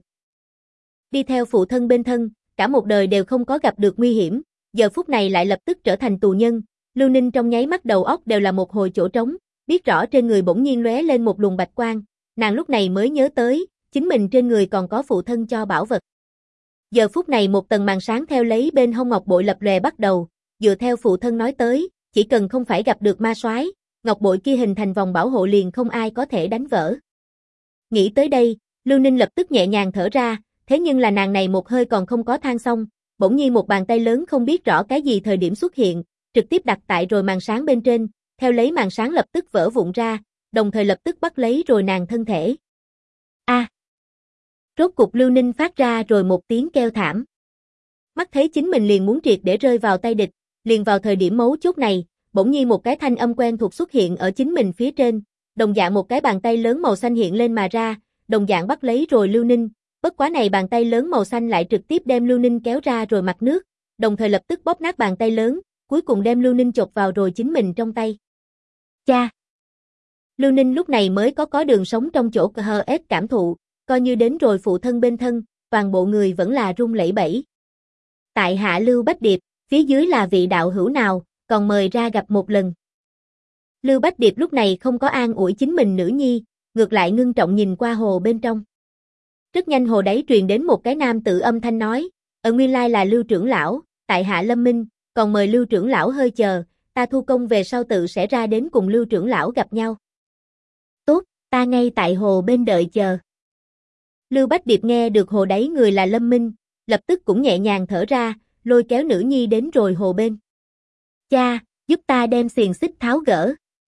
A: Đi theo phụ thân bên thân, cả một đời đều không có gặp được nguy hiểm, giờ phút này lại lập tức trở thành tù nhân, Lưu Ninh trong nháy mắt đầu óc đều là một hồi chỗ trống, biết rõ trên người bỗng nhiên lóe lên một luồng bạch quang, nàng lúc này mới nhớ tới, chính mình trên người còn có phụ thân cho bảo vật. Giờ phút này một tầng màn sáng theo lấy bên hông ngọc bội lập lòe bắt đầu, dựa theo phụ thân nói tới, chỉ cần không phải gặp được ma soái, ngọc bội kia hình thành vòng bảo hộ liền không ai có thể đánh vỡ. Nghĩ tới đây, Lưu Ninh lập tức nhẹ nhàng thở ra, thế nhưng là nàng này một hơi còn không có than xong, bỗng nhiên một bàn tay lớn không biết rõ cái gì thời điểm xuất hiện, trực tiếp đặt tại rồi màn sáng bên trên, theo lấy màn sáng lập tức vỡ vụn ra, đồng thời lập tức bắt lấy rồi nàng thân thể. A! Rốt cục Lưu Ninh phát ra rồi một tiếng kêu thảm. Mắt thấy chính mình liền muốn triệt để rơi vào tay địch, liền vào thời điểm mấu chốt này, bỗng nhiên một cái thanh âm quen thuộc xuất hiện ở chính mình phía trên, đồng dạng một cái bàn tay lớn màu xanh hiện lên mà ra, đồng dạng bắt lấy rồi Lưu Ninh, bất quá này bàn tay lớn màu xanh lại trực tiếp đem Lưu Ninh kéo ra rồi mặt nước, đồng thời lập tức bóp nát bàn tay lớn, cuối cùng đem Lưu Ninh chộp vào rồi chính mình trong tay. Cha! Lưu Ninh lúc này mới có đường sống trong chỗ HS cảm thụ, coi như đến rồi phụ thân bên thân, toàn bộ người vẫn là run lẩy bẩy. Tại hạ Lưu Bách Điệp, phía dưới là vị đạo hữu nào, còn mời ra gặp một lần. Lưu Bách Điệp lúc này không có an ủi chính mình nữ nhi, ngược lại ngưng trọng nhìn qua hồ bên trong. Rất nhanh hồ đáy truyền đến một cái nam tự âm thanh nói, nguyên lai là Lưu trưởng lão, tại hạ Lâm Minh, còn mời Lưu trưởng lão hơi chờ, ta thu công về sau tự sẽ ra đến cùng Lưu trưởng lão gặp nhau. Tốt, ta ngay tại hồ bên đợi chờ. Lưu Bách Điệp nghe được hồ đáy người là Lâm Minh, lập tức cũng nhẹ nhàng thở ra, lôi kéo nữ nhi đến rồi hồ bên. Cha, giúp ta đem xiềng xích tháo gỡ.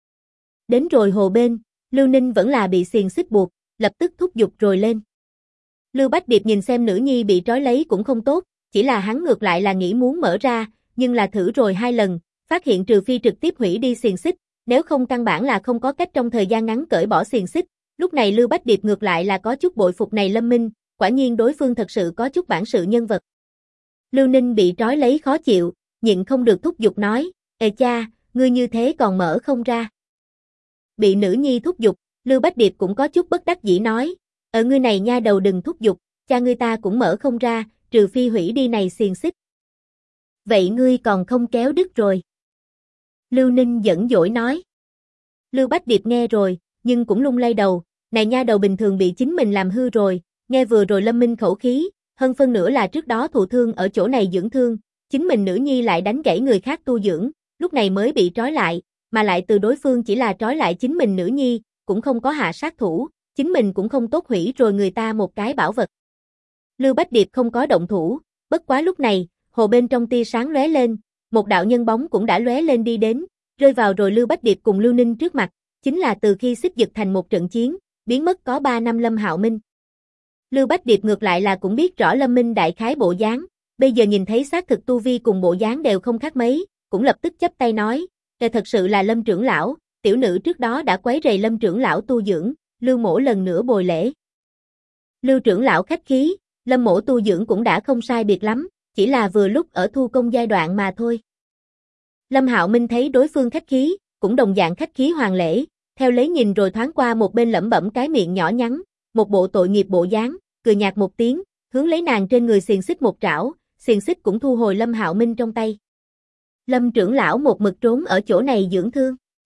A: Đến rồi hồ bên, Lưu Ninh vẫn là bị xiềng xích buộc, lập tức thúc giục rồi lên. Lưu Bách Điệp nhìn xem nữ nhi bị trói lấy cũng không tốt, chỉ là hắn ngược lại là nghĩ muốn mở ra, nhưng là thử rồi 2 lần, phát hiện trừ phi trực tiếp hủy đi xiềng xích, nếu không căn bản là không có cách trong thời gian ngắn cởi bỏ xiềng xích. Lúc này Lưu Bách Điệp ngược lại là có chút bội phục này Lâm Minh, quả nhiên đối phương thật sự có chút bản sự nhân vật. Lưu Ninh bị trói lấy khó chịu, nhịn không được thúc giục nói, cha, ngươi như thế còn mở không ra. Bị nữ nhi thúc giục, Lưu Bách Điệp cũng có chút bất đắc dĩ nói, ở ngươi này nha đầu đừng thúc giục, cha ngươi ta cũng mở không ra, trừ phi hủy đi này xiềng xích. Vậy ngươi còn không kéo đứt rồi. Lưu Ninh giận dỗi nói. Lưu Bách Điệp nghe rồi, nhưng cũng lung lay đầu, này nha đầu bình thường bị chính mình làm hư rồi, nghe vừa rồi Lâm Minh khẩu khí, hơn phân nửa là trước đó thụ thương ở chỗ này dưỡng thương, chính mình nữ nhi lại đánh gãy người khác tu dưỡng, lúc này mới bị trói lại, mà lại từ đối phương chỉ là trói lại chính mình nữ nhi, cũng không có hạ sát thủ, chính mình cũng không tốt hủy rồi người ta một cái bảo vật. Lưu Bách Điệp không có động thủ, bất quá lúc này, hồ bên trong tia sáng lóe lên, một đạo nhân bóng cũng đã lóe lên đi đến, rơi vào rồi Lưu Bách Điệp cùng Lưu Ninh trước mặt, chính là từ khi xích dực thành một trận chiến, biến mất có 3 năm Lâm Hạo Minh. Lưu Bách Điệp ngược lại là cũng biết rõ Lâm Minh đại khái bộ dáng, bây giờ nhìn thấy xác thực tu vi cùng bộ dáng đều không khác mấy, cũng lập tức chắp tay nói, thật sự là Lâm trưởng lão, tiểu nữ trước đó đã quấy rầy Lâm trưởng lão tu dưỡng, Lưu mỗ lần nữa bồi lễ. Lưu trưởng lão khách khí, Lâm mỗ tu dưỡng cũng đã không sai biệt lắm, chỉ là vừa lúc ở thu công giai đoạn mà thôi. Lâm Hạo Minh thấy đối phương khách khí, cũng đồng dạng khách khí hoàn lễ, theo lấy nhìn rồi thoáng qua một bên lẩm bẩm cái miệng nhỏ nhắn, một bộ tội nghiệp bộ dáng, cười nhạt một tiếng, hướng lấy nàng trên người xiềng xích một trảo, xiềng xích cũng thu hồi Lâm Hạo Minh trong tay. Lâm trưởng lão một mực trốn ở chỗ này dưỡng thương.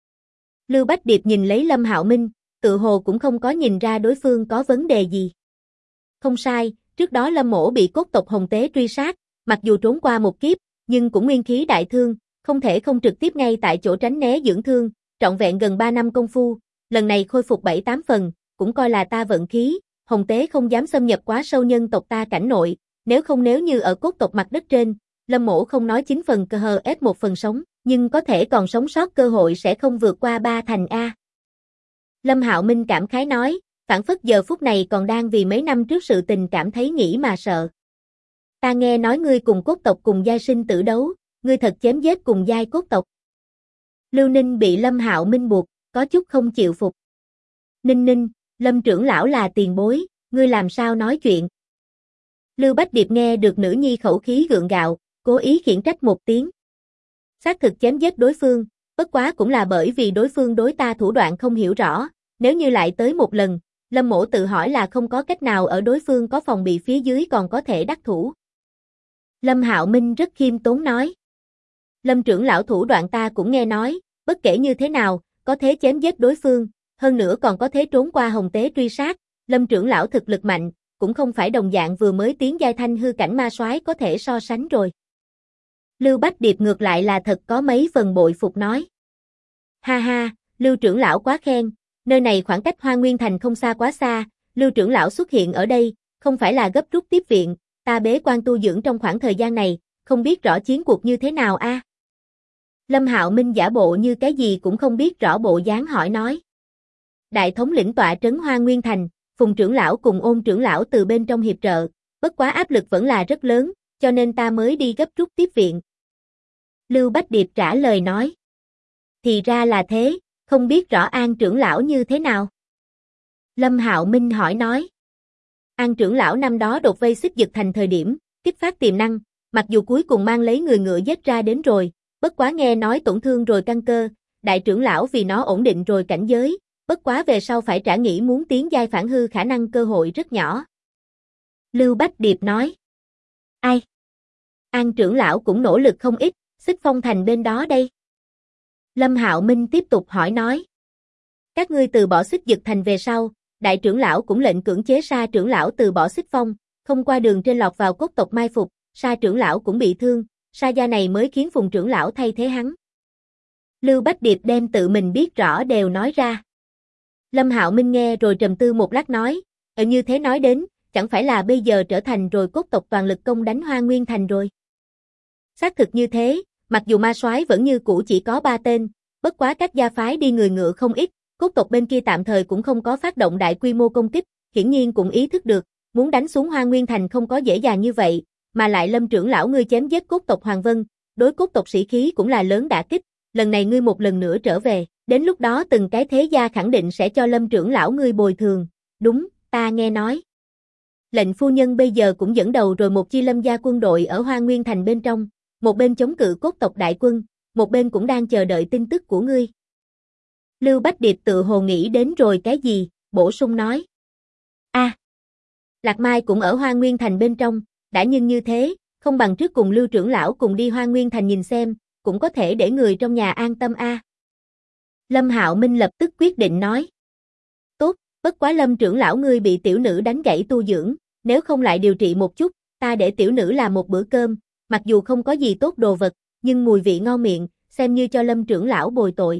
A: Lưu Bách Điệp nhìn lấy Lâm Hạo Minh, tự hồ cũng không có nhìn ra đối phương có vấn đề gì. Không sai, trước đó Lâm mỗ bị cốt tộc Hồng Tế truy sát, mặc dù trốn qua một kiếp, nhưng cũng nguyên khí đại thương, không thể không trực tiếp ngay tại chỗ tránh né dưỡng thương, trọn vẹn gần 3 năm công phu, lần này khôi phục 7-8 phần, cũng coi là ta vận khí, Hồng Tế không dám xâm nhập quá sâu nhân tộc ta cảnh nội, nếu như ở cốt tộc mặt đất trên, Lâm mỗ không nói 9 phần cơ hờ ép 1 phần sống, nhưng có thể còn sống sót cơ hội sẽ không vượt qua 3 thành A. Lâm Hạo Minh cảm khái nói, phảng phất giờ phút này còn đang vì mấy năm trước sự tình cảm thấy nghĩ mà sợ. Ta nghe nói ngươi cùng cốt tộc cùng giai sinh tử đấu, ngươi thật chém giết cùng giai cốt tộc. Lưu Ninh bị Lâm Hạo Minh buộc, có chút không chịu phục. Ninh, Lâm trưởng lão là tiền bối, ngươi làm sao nói chuyện? Lưu Bách Điệp nghe được nữ nhi khẩu khí gượng gạo, cố ý khiển trách một tiếng. Xác thực chém giết đối phương, bất quá cũng là bởi vì đối phương đối ta thủ đoạn không hiểu rõ, nếu như lại tới một lần, Lâm mỗ tự hỏi là không có cách nào ở đối phương có phòng bị phía dưới còn có thể đắc thủ. Lâm Hạo Minh rất khiêm tốn nói. Lâm trưởng lão thủ đoạn ta cũng nghe nói, bất kể như thế nào, có thể chém giết đối phương, hơn nữa còn có thể trốn qua Hồng Tế truy sát, Lâm trưởng lão thực lực mạnh, cũng không phải đồng dạng vừa mới tiến giai thanh hư cảnh ma soái có thể so sánh rồi. Lưu Bách Điệp ngược lại là thật có mấy phần bội phục nói. Ha ha, Lưu trưởng lão quá khen, nơi này khoảng cách Hoa Nguyên Thành không xa quá xa, Lưu trưởng lão xuất hiện ở đây, không phải là gấp rút tiếp viện, ta bế quan tu dưỡng trong khoảng thời gian này, không biết rõ chiến cuộc như thế nào a? Lâm Hạo Minh giả bộ như cái gì cũng không biết rõ bộ dáng hỏi nói. Đại thống lĩnh tọa trấn Hoa Nguyên Thành, Phùng trưởng lão cùng Ôn trưởng lão từ bên trong hiệp trợ, bất quá áp lực vẫn là rất lớn, cho nên ta mới đi gấp rút tiếp viện. Lưu Bách Điệp trả lời nói. Thì ra là thế, không biết rõ An trưởng lão như thế nào? Lâm Hạo Minh hỏi nói. An trưởng lão năm đó đột vây xích dực thành thời điểm, kích phát tiềm năng, mặc dù cuối cùng mang lấy người ngựa giết ra đến rồi, bất quá nghe nói tổn thương rồi căn cơ, đại trưởng lão vì nó ổn định rồi cảnh giới, bất quá về sau phải trả nghĩ muốn tiến giai phản hư khả năng cơ hội rất nhỏ. Lưu Bách Điệp nói. Ai? An trưởng lão cũng nỗ lực không ít, Xích Phong thành bên đó đây. Lâm Hạo Minh tiếp tục hỏi nói. Các ngươi từ bỏ xích dực thành về sau, đại trưởng lão cũng lệnh cưỡng chế Sa trưởng lão từ bỏ Xích Phong, không qua đường trên lọt vào cốt tộc mai phục, Sa trưởng lão cũng bị thương, Sa gia này mới khiến Phùng trưởng lão thay thế hắn. Lưu Bách Điệp đem tự mình biết rõ đều nói ra. Lâm Hạo Minh nghe rồi trầm tư một lát nói, như thế nói đến, chẳng phải là bây giờ trở thành rồi cốt tộc toàn lực công đánh Hoa Nguyên Thành rồi. Xác thực như thế, mặc dù ma soái vẫn như cũ chỉ có 3 tên, bất quá các gia phái đi người ngựa không ít, cốt tộc bên kia tạm thời cũng không có phát động đại quy mô công kích, hiển nhiên cũng ý thức được, muốn đánh xuống Hoa Nguyên Thành không có dễ dàng như vậy, mà lại Lâm trưởng lão ngươi chém giết cốt tộc Hoàng Vân, đối cốt tộc sĩ khí cũng là lớn đả kích, lần này ngươi một lần nữa trở về, đến lúc đó từng cái thế gia khẳng định sẽ cho Lâm trưởng lão ngươi bồi thường, đúng, ta nghe nói. Lệnh phu nhân bây giờ cũng dẫn đầu rồi một chi Lâm gia quân đội ở Hoa Nguyên Thành bên trong, một bên chống cự cốt tộc đại quân, một bên cũng đang chờ đợi tin tức của ngươi. Lưu Bách Điệp tự hồ nghĩ đến rồi cái gì, bổ sung nói. Lạc Mai cũng ở Hoa Nguyên Thành bên trong, đã nhưng như thế, không bằng trước cùng Lưu trưởng lão cùng đi Hoa Nguyên Thành nhìn xem, cũng có thể để người trong nhà an tâm a. Lâm Hạo Minh lập tức quyết định nói. Tốt, bất quá Lâm trưởng lão ngươi bị tiểu nữ đánh gãy tu dưỡng, nếu không lại điều trị một chút, ta để tiểu nữ làm một bữa cơm, mặc dù không có gì tốt đồ vật, nhưng mùi vị ngon miệng, xem như cho Lâm trưởng lão bồi tội.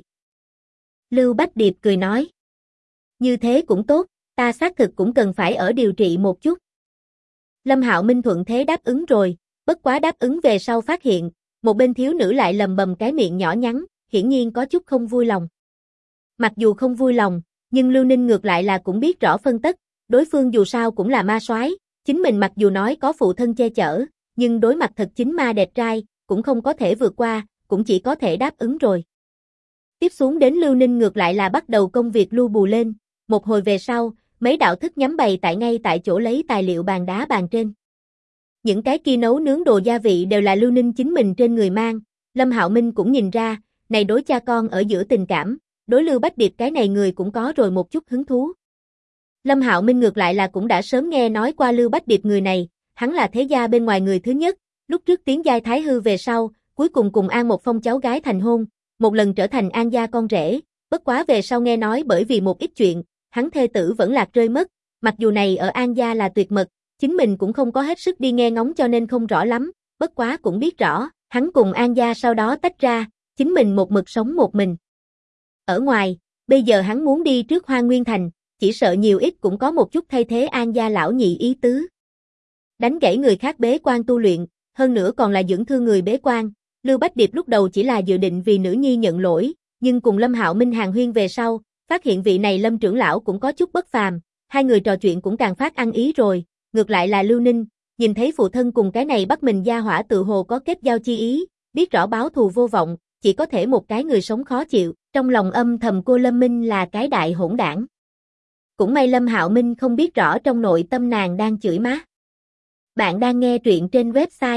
A: Lưu Bách Điệp cười nói. Như thế cũng tốt, ta xác thực cũng cần phải ở điều trị một chút. Lâm Hạo Minh thuận thế đáp ứng rồi, bất quá đáp ứng về sau phát hiện, một bên thiếu nữ lại lầm bầm cái miệng nhỏ nhắn, hiển nhiên có chút không vui lòng. Mặc dù không vui lòng, nhưng Lưu Ninh ngược lại là cũng biết rõ phân tất, đối phương dù sao cũng là ma soái, chính mình mặc dù nói có phụ thân che chở, nhưng đối mặt thật chính ma đẹp trai, cũng không có thể vượt qua, cũng chỉ có thể đáp ứng rồi. Tiếp xuống đến Lưu Ninh ngược lại là bắt đầu công việc lưu bù lên, một hồi về sau, mấy đạo thức nhắm bày ngay tại chỗ lấy tài liệu bàn đá bàn trên. Những cái kia nấu nướng đồ gia vị đều là Lưu Ninh chính mình trên người mang, Lâm Hạo Minh cũng nhìn ra, này đối cha con ở giữa tình cảm, đối Lưu Bách Điệp cái này người cũng có rồi một chút hứng thú. Lâm Hạo Minh ngược lại là cũng đã sớm nghe nói qua Lưu Bách Điệp người này, hắn là thế gia bên ngoài người thứ nhất, lúc trước tiến giai thái hư về sau, cuối cùng cùng An Một Phong cháu gái thành hôn, một lần trở thành An gia con rể, bất quá về sau nghe nói bởi vì một ít chuyện, hắn thê tử vẫn lạc rơi mất, mặc dù này ở An gia là tuyệt mật, chính mình cũng không có hết sức đi nghe ngóng cho nên không rõ lắm, bất quá cũng biết rõ, hắn cùng An gia sau đó tách ra, chính mình một mực sống một mình. Ở ngoài, bây giờ hắn muốn đi trước Hoa Nguyên Thành, chỉ sợ nhiều ít cũng có một chút thay thế An gia lão nhị ý tứ. Đánh gãy người khác bế quan tu luyện, hơn nữa còn là dưỡng thương người bế quan, Lưu Bách Điệp lúc đầu chỉ là dự định vì nữ nhi nhận lỗi, nhưng cùng Lâm Hạo Minh hàn huyên về sau, phát hiện vị này Lâm trưởng lão cũng có chút bất phàm, hai người trò chuyện cũng càng phát ăn ý rồi, ngược lại là Lưu Ninh, nhìn thấy phụ thân cùng cái này bắt mình gia hỏa tự hồ có kết giao chi ý, biết rõ báo thù vô vọng, chỉ có thể một cái người sống khó chịu, trong lòng âm thầm cô Lâm Minh là cái đại hỗn đảng. Cũng may Lâm Hạo Minh không biết rõ trong nội tâm nàng đang chửi má. Bạn đang nghe truyện trên website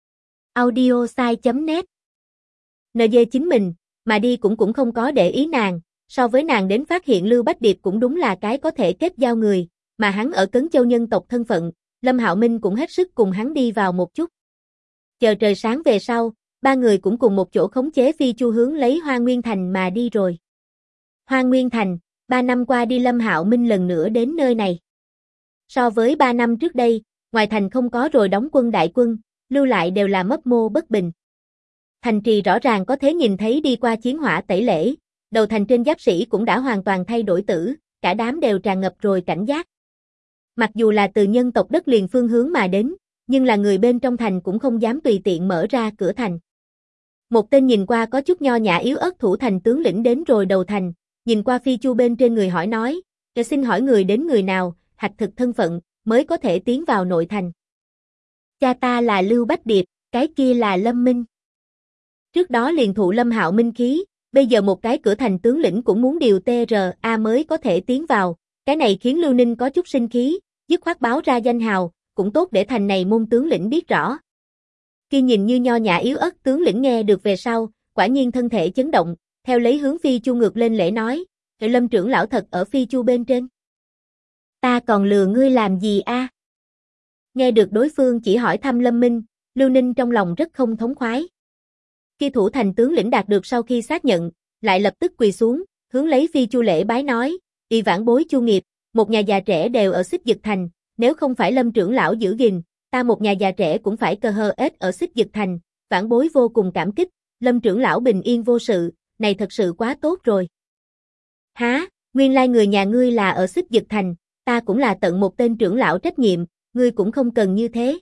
A: audiosai.net. NG chính mình, mà đi cũng không có để ý nàng, so với nàng đến phát hiện Lưu Bách Điệp cũng đúng là cái có thể kết giao người, mà hắn ở Cấn Châu nhân tộc thân phận, Lâm Hạo Minh cũng hết sức cùng hắn đi vào một chút. Chờ trời sáng về sau, ba người cũng cùng một chỗ khống chế phi chu hướng lấy Hoa Nguyên Thành mà đi rồi. Hoa Nguyên Thành, 3 năm qua đi Lâm Hạo Minh lần nữa đến nơi này. So với 3 năm trước đây, ngoài thành không có rồi đóng quân đại quân, lưu lại đều là mấp mô bất bình. Thành trì rõ ràng có thể nhìn thấy đi qua chiến hỏa tẩy lễ, đầu thành trên giáp sĩ cũng đã hoàn toàn thay đổi tử, cả đám đều tràn ngập rồi cảnh giác. Mặc dù là từ nhân tộc đất liền phương hướng mà đến, nhưng là người bên trong thành cũng không dám tùy tiện mở ra cửa thành. Một tên nhìn qua có chút nho nhã yếu ớt thủ thành tướng lĩnh đến rồi đầu thành, nhìn qua phi chu bên trên người hỏi nói, xin hỏi người đến người nào, hạch thực thân phận, mới có thể tiến vào nội thành. Cha ta là Lưu Bách Điệp, cái kia là Lâm Minh. Trước đó liền thụ Lâm Hạo Minh khí, bây giờ một cái cửa thành tướng lĩnh cũng muốn điều TRA mới có thể tiến vào, cái này khiến Lưu Ninh có chút sinh khí, dứt khoát báo ra danh hào, cũng tốt để thành này môn tướng lĩnh biết rõ. Kia nhìn như nho nhã yếu ớt tướng lĩnh nghe được về sau, quả nhiên thân thể chấn động, theo lấy hướng phi chu ngược lên lễ nói, Lâm trưởng lão thật ở phi chu bên trên. Ta còn lừa ngươi làm gì a? Nghe được đối phương chỉ hỏi thăm Lâm Minh, Lưu Ninh trong lòng rất không thống khoái. Khi thủ thành tướng lĩnh đạt được sau khi xác nhận, lại lập tức quỳ xuống, hướng lấy phi chu lễ bái nói, y vãn bối Chu Nghiệp, một nhà già trẻ đều ở Xích Dực Thành, nếu không phải Lâm trưởng lão giữ gìn, ta một nhà già trẻ cũng phải cơ hơ ết ở Xích Dực Thành, vãn bối vô cùng cảm kích, Lâm trưởng lão bình yên vô sự, này thật sự quá tốt rồi. Há, nguyên lai người nhà ngươi là ở Xích Dực Thành, ta cũng là tận một tên trưởng lão trách nhiệm, ngươi cũng không cần như thế.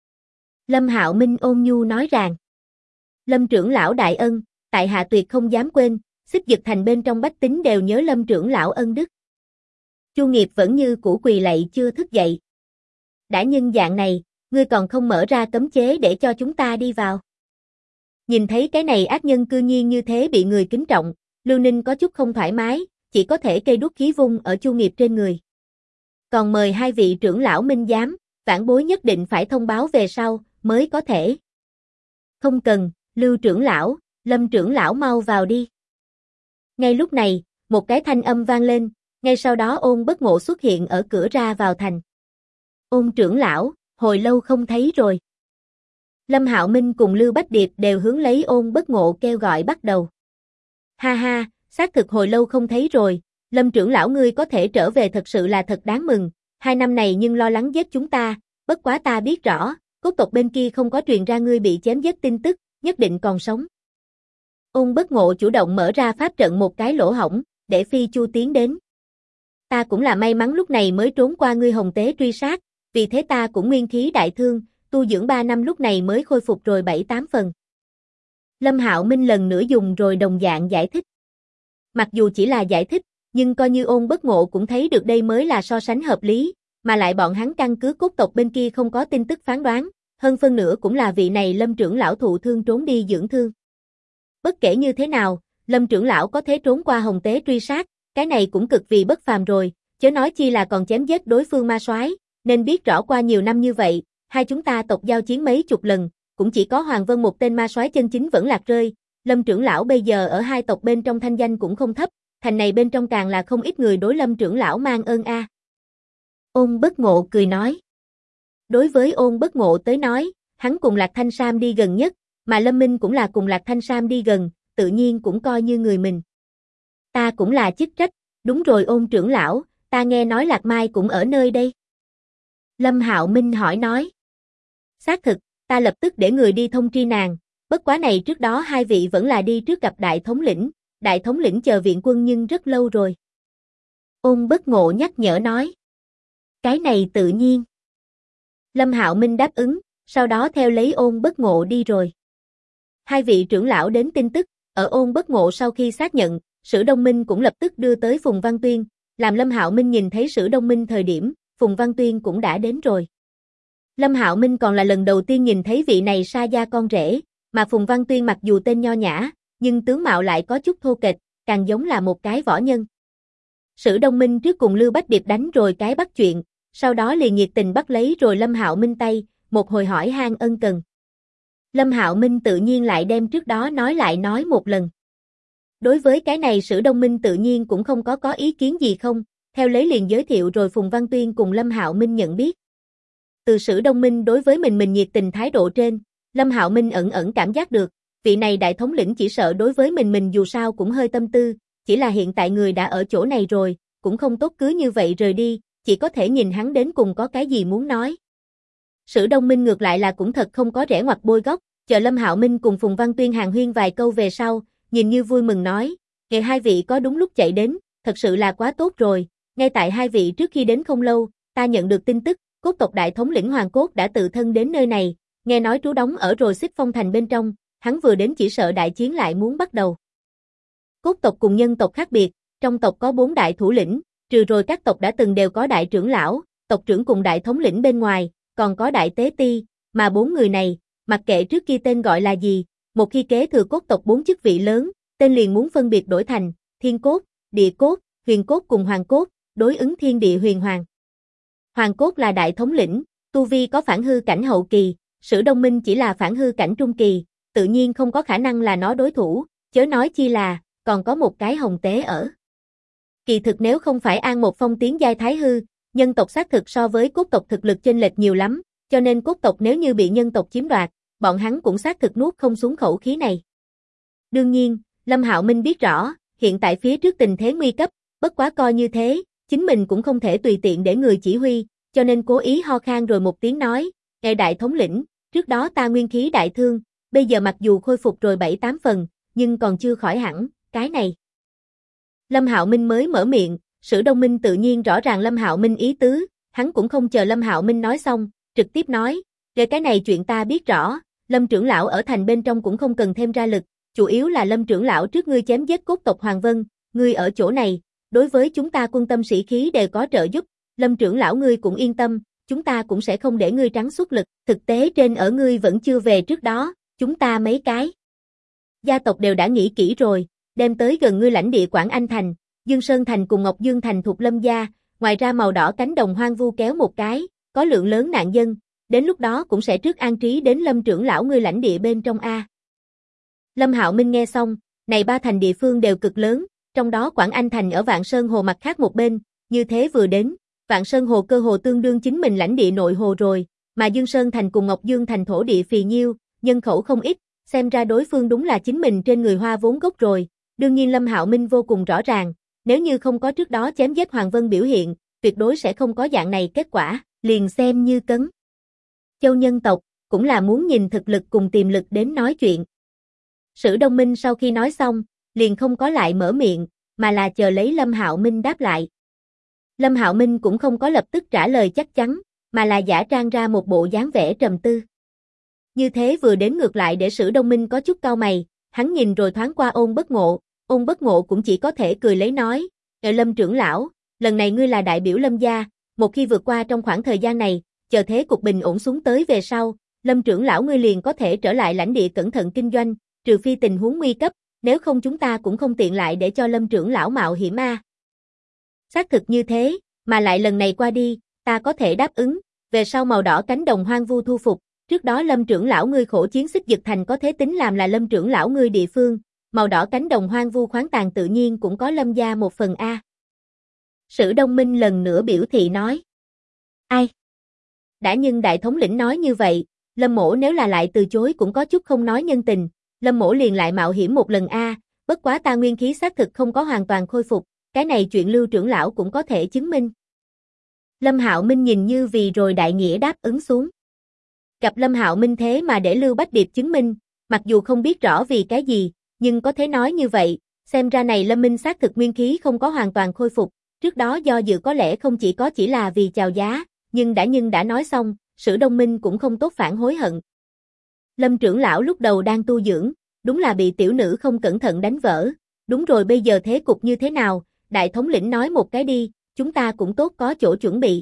A: Lâm Hạo Minh ôn nhu nói rằng, Lâm trưởng lão đại ân, tại hạ tuyệt không dám quên, Xích Dực Thành bên trong bách tính đều nhớ Lâm trưởng lão ân đức. Chu Nghiệp vẫn như cũ quỳ lạy chưa thức dậy. Đã nhân dạng này, ngươi còn không mở ra cấm chế để cho chúng ta đi vào. Nhìn thấy cái này ác nhân cư nhiên như thế bị người kính trọng, Lưu Ninh có chút không thoải mái, chỉ có thể cây đuốc khí vung ở Chu Nghiệp trên người. Còn mời hai vị trưởng lão minh giám, vãn bối nhất định phải thông báo về sau, mới có thể. Không cần, Lưu trưởng lão, Lâm trưởng lão mau vào đi. Ngay lúc này, một cái thanh âm vang lên, ngay sau đó Ôn Bất Ngộ xuất hiện ở cửa ra vào thành. Ôn trưởng lão, hồi lâu không thấy rồi. Lâm Hạo Minh cùng Lưu Bách Điệp đều hướng lấy Ôn Bất Ngộ kêu gọi bắt đầu. Ha ha, xác thực hồi lâu không thấy rồi, Lâm trưởng lão ngươi có thể trở về thật sự là thật đáng mừng, 2 năm này nhưng lo lắng giết chúng ta, bất quá ta biết rõ, cốt tộc bên kia không có truyền ra ngươi bị chém giết tin tức, nhất định còn sống. Ôn Bất Ngộ chủ động mở ra pháp trận một cái lỗ hổng, để Phi Chu tiến đến. Ta cũng là may mắn lúc này mới trốn qua ngươi Hồng Tế truy sát, vì thế ta cũng nguyên khí đại thương, tu dưỡng 3 năm lúc này mới khôi phục rồi 7-8 phần. Lâm Hạo Minh lần nữa dùng rồi đồng dạng giải thích. Mặc dù chỉ là giải thích, nhưng coi như Ôn Bất Ngộ cũng thấy được đây mới là so sánh hợp lý, mà lại bọn hắn căn cứ cốt tộc bên kia không có tin tức phán đoán, hơn phân nửa cũng là vị này Lâm trưởng lão thụ thương trốn đi dưỡng thương. Bất kể như thế nào, Lâm trưởng lão có thể trốn qua Hồng Tế truy sát, cái này cũng cực vì bất phàm rồi, chớ nói chi là còn chém giết đối phương ma soái, nên biết rõ qua nhiều năm như vậy, hai chúng ta tộc giao chiến mấy chục lần, cũng chỉ có Hoàng Vân một tên ma soái chân chính vẫn lạc rơi, Lâm trưởng lão bây giờ ở hai tộc bên trong thanh danh cũng không thấp, thành này bên trong càng là không ít người đối Lâm trưởng lão mang ơn a. Ôn Bất Ngộ cười nói. Đối với Ôn Bất Ngộ tới nói, hắn cùng Lạc Thanh Sam đi gần nhất, mà Lâm Minh cũng là cùng Lạc Thanh Sam đi gần, tự nhiên cũng coi như người mình. Ta cũng là chức trách, đúng rồi Ôn trưởng lão, ta nghe nói Lạc Mai cũng ở nơi đây. Lâm Hạo Minh hỏi nói. Xác thực, ta lập tức để người đi thông tri nàng, bất quá này trước đó hai vị vẫn là đi trước gặp đại thống lĩnh chờ viện quân nhưng rất lâu rồi. Ôn Bất Ngộ nhắc nhở nói. Cái này tự nhiên. Lâm Hạo Minh đáp ứng, sau đó theo lấy Ôn Bất Ngộ đi rồi. Hai vị trưởng lão đến tin tức, ở Ôn Bất Ngộ sau khi xác nhận, Sử Đông Minh cũng lập tức đưa tới Phùng Văn Tuyên, làm Lâm Hạo Minh nhìn thấy Sử Đông Minh thời điểm, Phùng Văn Tuyên cũng đã đến rồi. Lâm Hạo Minh còn là lần đầu tiên nhìn thấy vị này Sa gia con rể, mà Phùng Văn Tuyên mặc dù tên nho nhã, nhưng tướng mạo lại có chút thô kệch, càng giống là một cái võ nhân. Sử Đông Minh trước cùng Lưu Bách Điệp đánh rồi cái bắt chuyện, sau đó liền nhiệt tình bắt lấy rồi Lâm Hạo Minh tay, một hồi hỏi han ân cần. Lâm Hạo Minh tự nhiên lại đem trước đó lại nói một lần. Đối với cái này Sử Đông Minh tự nhiên cũng không có ý kiến gì không, theo lấy liền giới thiệu rồi Phùng Văn Tuyên cùng Lâm Hạo Minh nhận biết. Từ Sử Đông Minh đối với mình nhiệt tình thái độ trên, Lâm Hạo Minh ẩn cảm giác được, vị này đại thống lĩnh chỉ sợ đối với mình dù sao cũng hơi tâm tư, chỉ là hiện tại người đã ở chỗ này rồi, cũng không tốt cứ như vậy rời đi, chỉ có thể nhìn hắn đến cùng có cái gì muốn nói. Sử Đông Minh ngược lại là cũng thật không có rẽ ngoặt bôi góc, chờ Lâm Hạo Minh cùng Phùng Văn Tuyên hàn huyên vài câu về sau, nhìn như vui mừng nói, ngày hai vị có đúng lúc chạy đến, thật sự là quá tốt rồi, ngay tại hai vị trước khi đến không lâu, ta nhận được tin tức, cốt tộc đại thống lĩnh Hoàng Cốt đã tự thân đến nơi này, nghe nói trú đóng ở rồi Xích Phong thành bên trong, hắn vừa đến chỉ sợ đại chiến lại muốn bắt đầu. Cốt tộc cùng nhân tộc khác biệt, trong tộc có 4 đại thủ lĩnh, trừ rồi các tộc đã từng đều có đại trưởng lão, tộc trưởng cùng đại thống lĩnh bên ngoài, còn có đại tế ti, mà 4 người này, mặc kệ trước kia tên gọi là gì, một khi kế thừa cốt tộc 4 chức vị lớn, tên liền muốn phân biệt đổi thành Thiên Cốt, Địa Cốt, Huyền Cốt cùng Hoàng Cốt, đối ứng Thiên Địa Huyền Hoàng. Hoàng Cốt là đại thống lĩnh, tu vi có phản hư cảnh hậu kỳ, Sử Đông Minh chỉ là phản hư cảnh trung kỳ, tự nhiên không có khả năng là nó đối thủ, chớ nói chi là, còn có một cái Hồng Tế ở. Kỳ thực nếu không phải An Một Phong tiến giai thái hư, nhân tộc xác thực so với cốt tộc thực lực chênh lệch nhiều lắm, cho nên cốt tộc nếu như bị nhân tộc chiếm đoạt, bọn hắn cũng xác thực nuốt không xuống khẩu khí này. Đương nhiên, Lâm Hạo Minh biết rõ, hiện tại phía trước tình thế nguy cấp, bất quá coi như thế, chính mình cũng không thể tùy tiện để người chỉ huy, cho nên cố ý ho khan rồi một tiếng nói, ngài đại thống lĩnh, trước đó ta nguyên khí đại thương, bây giờ mặc dù khôi phục rồi 7-8 phần, nhưng còn chưa khỏi hẳn, cái này. Lâm Hạo Minh mới mở miệng, Sử Đông Minh tự nhiên rõ ràng Lâm Hạo Minh ý tứ, hắn cũng không chờ Lâm Hạo Minh nói xong, trực tiếp nói, về cái này chuyện ta biết rõ, Lâm trưởng lão ở thành bên trong cũng không cần thêm ra lực, chủ yếu là Lâm trưởng lão trước ngươi chém giết cốt tộc Hoàng Vân, ngươi ở chỗ này, đối với chúng ta quân tâm sĩ khí đều có trợ giúp, Lâm trưởng lão ngươi cũng yên tâm, chúng ta cũng sẽ không để ngươi trắng xuất lực, thực tế trên ở ngươi vẫn chưa về trước đó, chúng ta mấy cái gia tộc đều đã nghĩ kỹ rồi, đem tới gần ngươi lãnh địa Quảng Anh thành, Dương Sơn thành cùng Ngọc Dương thành thuộc Lâm gia, ngoài ra màu đỏ cánh đồng hoang vu kéo một cái, có lượng lớn nạn dân, đến lúc đó cũng sẽ trước an trí đến Lâm trưởng lão ngươi lãnh địa bên trong a. Lâm Hạo Minh nghe xong, này ba thành địa phương đều cực lớn, trong đó Quảng Anh thành ở Vạn Sơn Hồ mặt khác một bên, như thế vừa đến, Vạn Sơn Hồ cơ hồ tương đương chính mình lãnh địa nội hồ rồi, mà Dương Sơn thành cùng Ngọc Dương thành thổ địa phì nhiêu, nhân khẩu không ít, xem ra đối phương đúng là chính mình trên người hoa vốn gốc rồi. Đương nhiên Lâm Hạo Minh vô cùng rõ ràng, nếu như không có trước đó chém giết Hoàng Vân biểu hiện, tuyệt đối sẽ không có dạng này kết quả, liền xem như Cấn Châu nhân tộc, cũng là muốn nhìn thực lực cùng tiềm lực đến nói chuyện. Sử Đông Minh sau khi nói xong, liền không có lại mở miệng, mà là chờ lấy Lâm Hạo Minh đáp lại. Lâm Hạo Minh cũng không có lập tức trả lời chắc chắn, mà là giả trang ra một bộ dáng vẻ trầm tư. Như thế vừa đến ngược lại để Sử Đông Minh có chút cau mày, hắn nhìn rồi thoáng qua Ôn Bất Ngộ cũng chỉ có thể cười lấy nói, Lâm trưởng lão, lần này ngươi là đại biểu Lâm gia, một khi vượt qua trong khoảng thời gian này, chờ thế cục bình ổn xuống tới về sau, Lâm trưởng lão ngươi liền có thể trở lại lãnh địa cẩn thận kinh doanh, trừ phi tình huống nguy cấp, nếu không chúng ta cũng không tiện lại để cho Lâm trưởng lão mạo hiểm a. Xác thực như thế, mà lại lần này qua đi, ta có thể đáp ứng, về sau màu đỏ cánh đồng hoang vu thu phục, trước đó Lâm trưởng lão ngươi khổ chiến Xích Dực thành có thế tính làm là Lâm trưởng lão ngươi địa phương, màu đỏ cánh đồng hoang vu khoáng tàn tự nhiên cũng có Lâm gia một phần a. Sử Đông Minh lần nữa biểu thị nói. Ai? Đã nhưng đại thống lĩnh nói như vậy, Lâm mỗ nếu là lại từ chối cũng có chút không nói nhân tình, Lâm mỗ liền lại mạo hiểm một lần a, bất quá ta nguyên khí xác thực không có hoàn toàn khôi phục, cái này chuyện Lưu trưởng lão cũng có thể chứng minh. Lâm Hạo Minh nhìn như vì rồi đại nghĩa đáp ứng xuống. Gặp Lâm Hạo Minh thế mà để Lưu Bách Điệp chứng minh, mặc dù không biết rõ vì cái gì, nhưng có thể nói như vậy, xem ra này Lâm Minh xác thực nguyên khí không có hoàn toàn khôi phục, trước đó do dự có lẽ không chỉ là vì chào giá, nhưng đã nói xong, Sử Đông Minh cũng không tốt phản hối hận. Lâm trưởng lão lúc đầu đang tu dưỡng, đúng là bị tiểu nữ không cẩn thận đánh vỡ, đúng rồi bây giờ thế cục như thế nào, đại thống lĩnh nói một cái đi, chúng ta cũng tốt có chỗ chuẩn bị.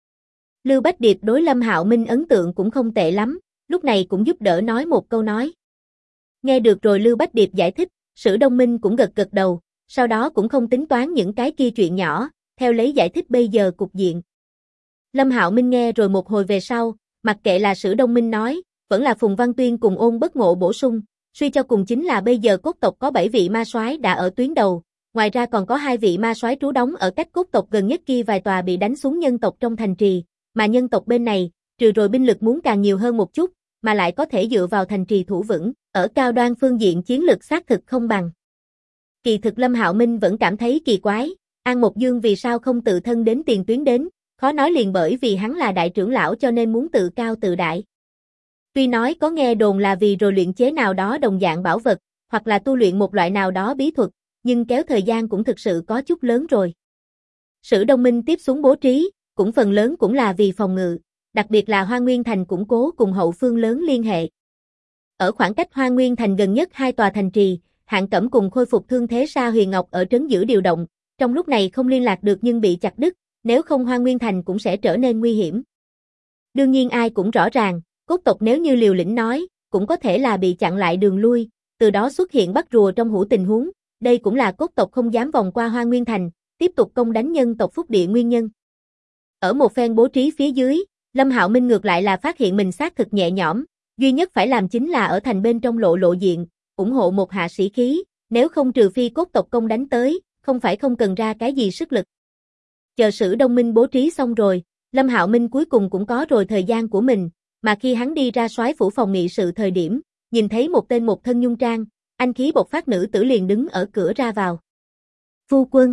A: Lưu Bách Điệp đối Lâm Hạo Minh ấn tượng cũng không tệ lắm, lúc này cũng giúp đỡ nói một câu nói. Nghe được rồi Lưu Bách Điệp giải thích, Sử Đông Minh cũng gật gật đầu, sau đó cũng không tính toán những cái kia chuyện nhỏ, theo lấy giải thích bây giờ cục diện. Lâm Hạo Minh nghe rồi một hồi về sau, mặc kệ là Sử Đông Minh nói, vẫn là Phùng Văn Tuyên cùng Ôn Bất Ngộ bổ sung, suy cho cùng chính là bây giờ cốt tộc có 7 vị ma soái đã ở tuyến đầu, ngoài ra còn có 2 vị ma soái trú đóng ở cách cốt tộc gần nhất kia vài tòa bị đánh xuống nhân tộc trong thành trì, mà nhân tộc bên này, trừ rồi binh lực muốn càng nhiều hơn một chút, mà lại có thể dựa vào thành trì thủ vững, ở cao đoan phương diện chiến lực xác thực không bằng. Kỳ thực Lâm Hạo Minh vẫn cảm thấy kỳ quái, An Mộc Dương vì sao không tự thân đến tiền tuyến đến, khó nói liền bởi vì hắn là đại trưởng lão cho nên muốn tự cao tự đại. Tuy nói có nghe đồn là vì rồi luyện chế nào đó đồng dạng bảo vật, hoặc là tu luyện một loại nào đó bí thuật, nhưng kéo thời gian cũng thực sự có chút lớn rồi. Sử Đông Minh tiếp xuống bố trí, cũng phần lớn cũng là vì phòng ngự, đặc biệt là Hoa Nguyên Thành củng cố cùng hậu phương lớn liên hệ. Ở khoảng cách Hoa Nguyên Thành gần nhất 2 tòa thành trì, Hạng Cẩm cùng khôi phục thương thế Sa Huyền Ngọc ở trấn giữ điều động, trong lúc này không liên lạc được nhưng bị chặt đứt, nếu không Hoa Nguyên Thành cũng sẽ trở nên nguy hiểm. Đương nhiên ai cũng rõ ràng, cốt tộc nếu như liều lĩnh nói, cũng có thể là bị chặn lại đường lui, từ đó xuất hiện bắt rùa trong hũ tình huống, đây cũng là cốt tộc không dám vòng qua Hoa Nguyên Thành, tiếp tục công đánh nhân tộc Phúc Địa nguyên nhân. Ở một phen bố trí phía dưới, Lâm Hạo Minh ngược lại là phát hiện mình xác thực nhẹ nhõm, duy nhất phải làm chính là ở thành bên trong lộ diện, ủng hộ một hạ sĩ khí, nếu không trừ phi cốt tộc công đánh tới, không phải không cần ra cái gì sức lực. Chờ Sử Đông Minh bố trí xong rồi, Lâm Hạo Minh cuối cùng cũng có rồi thời gian của mình, mà khi hắn đi ra soái phủ phòng nghị sự thời điểm, nhìn thấy một tên một thân nhung trang, anh khí bộc phát nữ tử liền đứng ở cửa ra vào. Phu quân.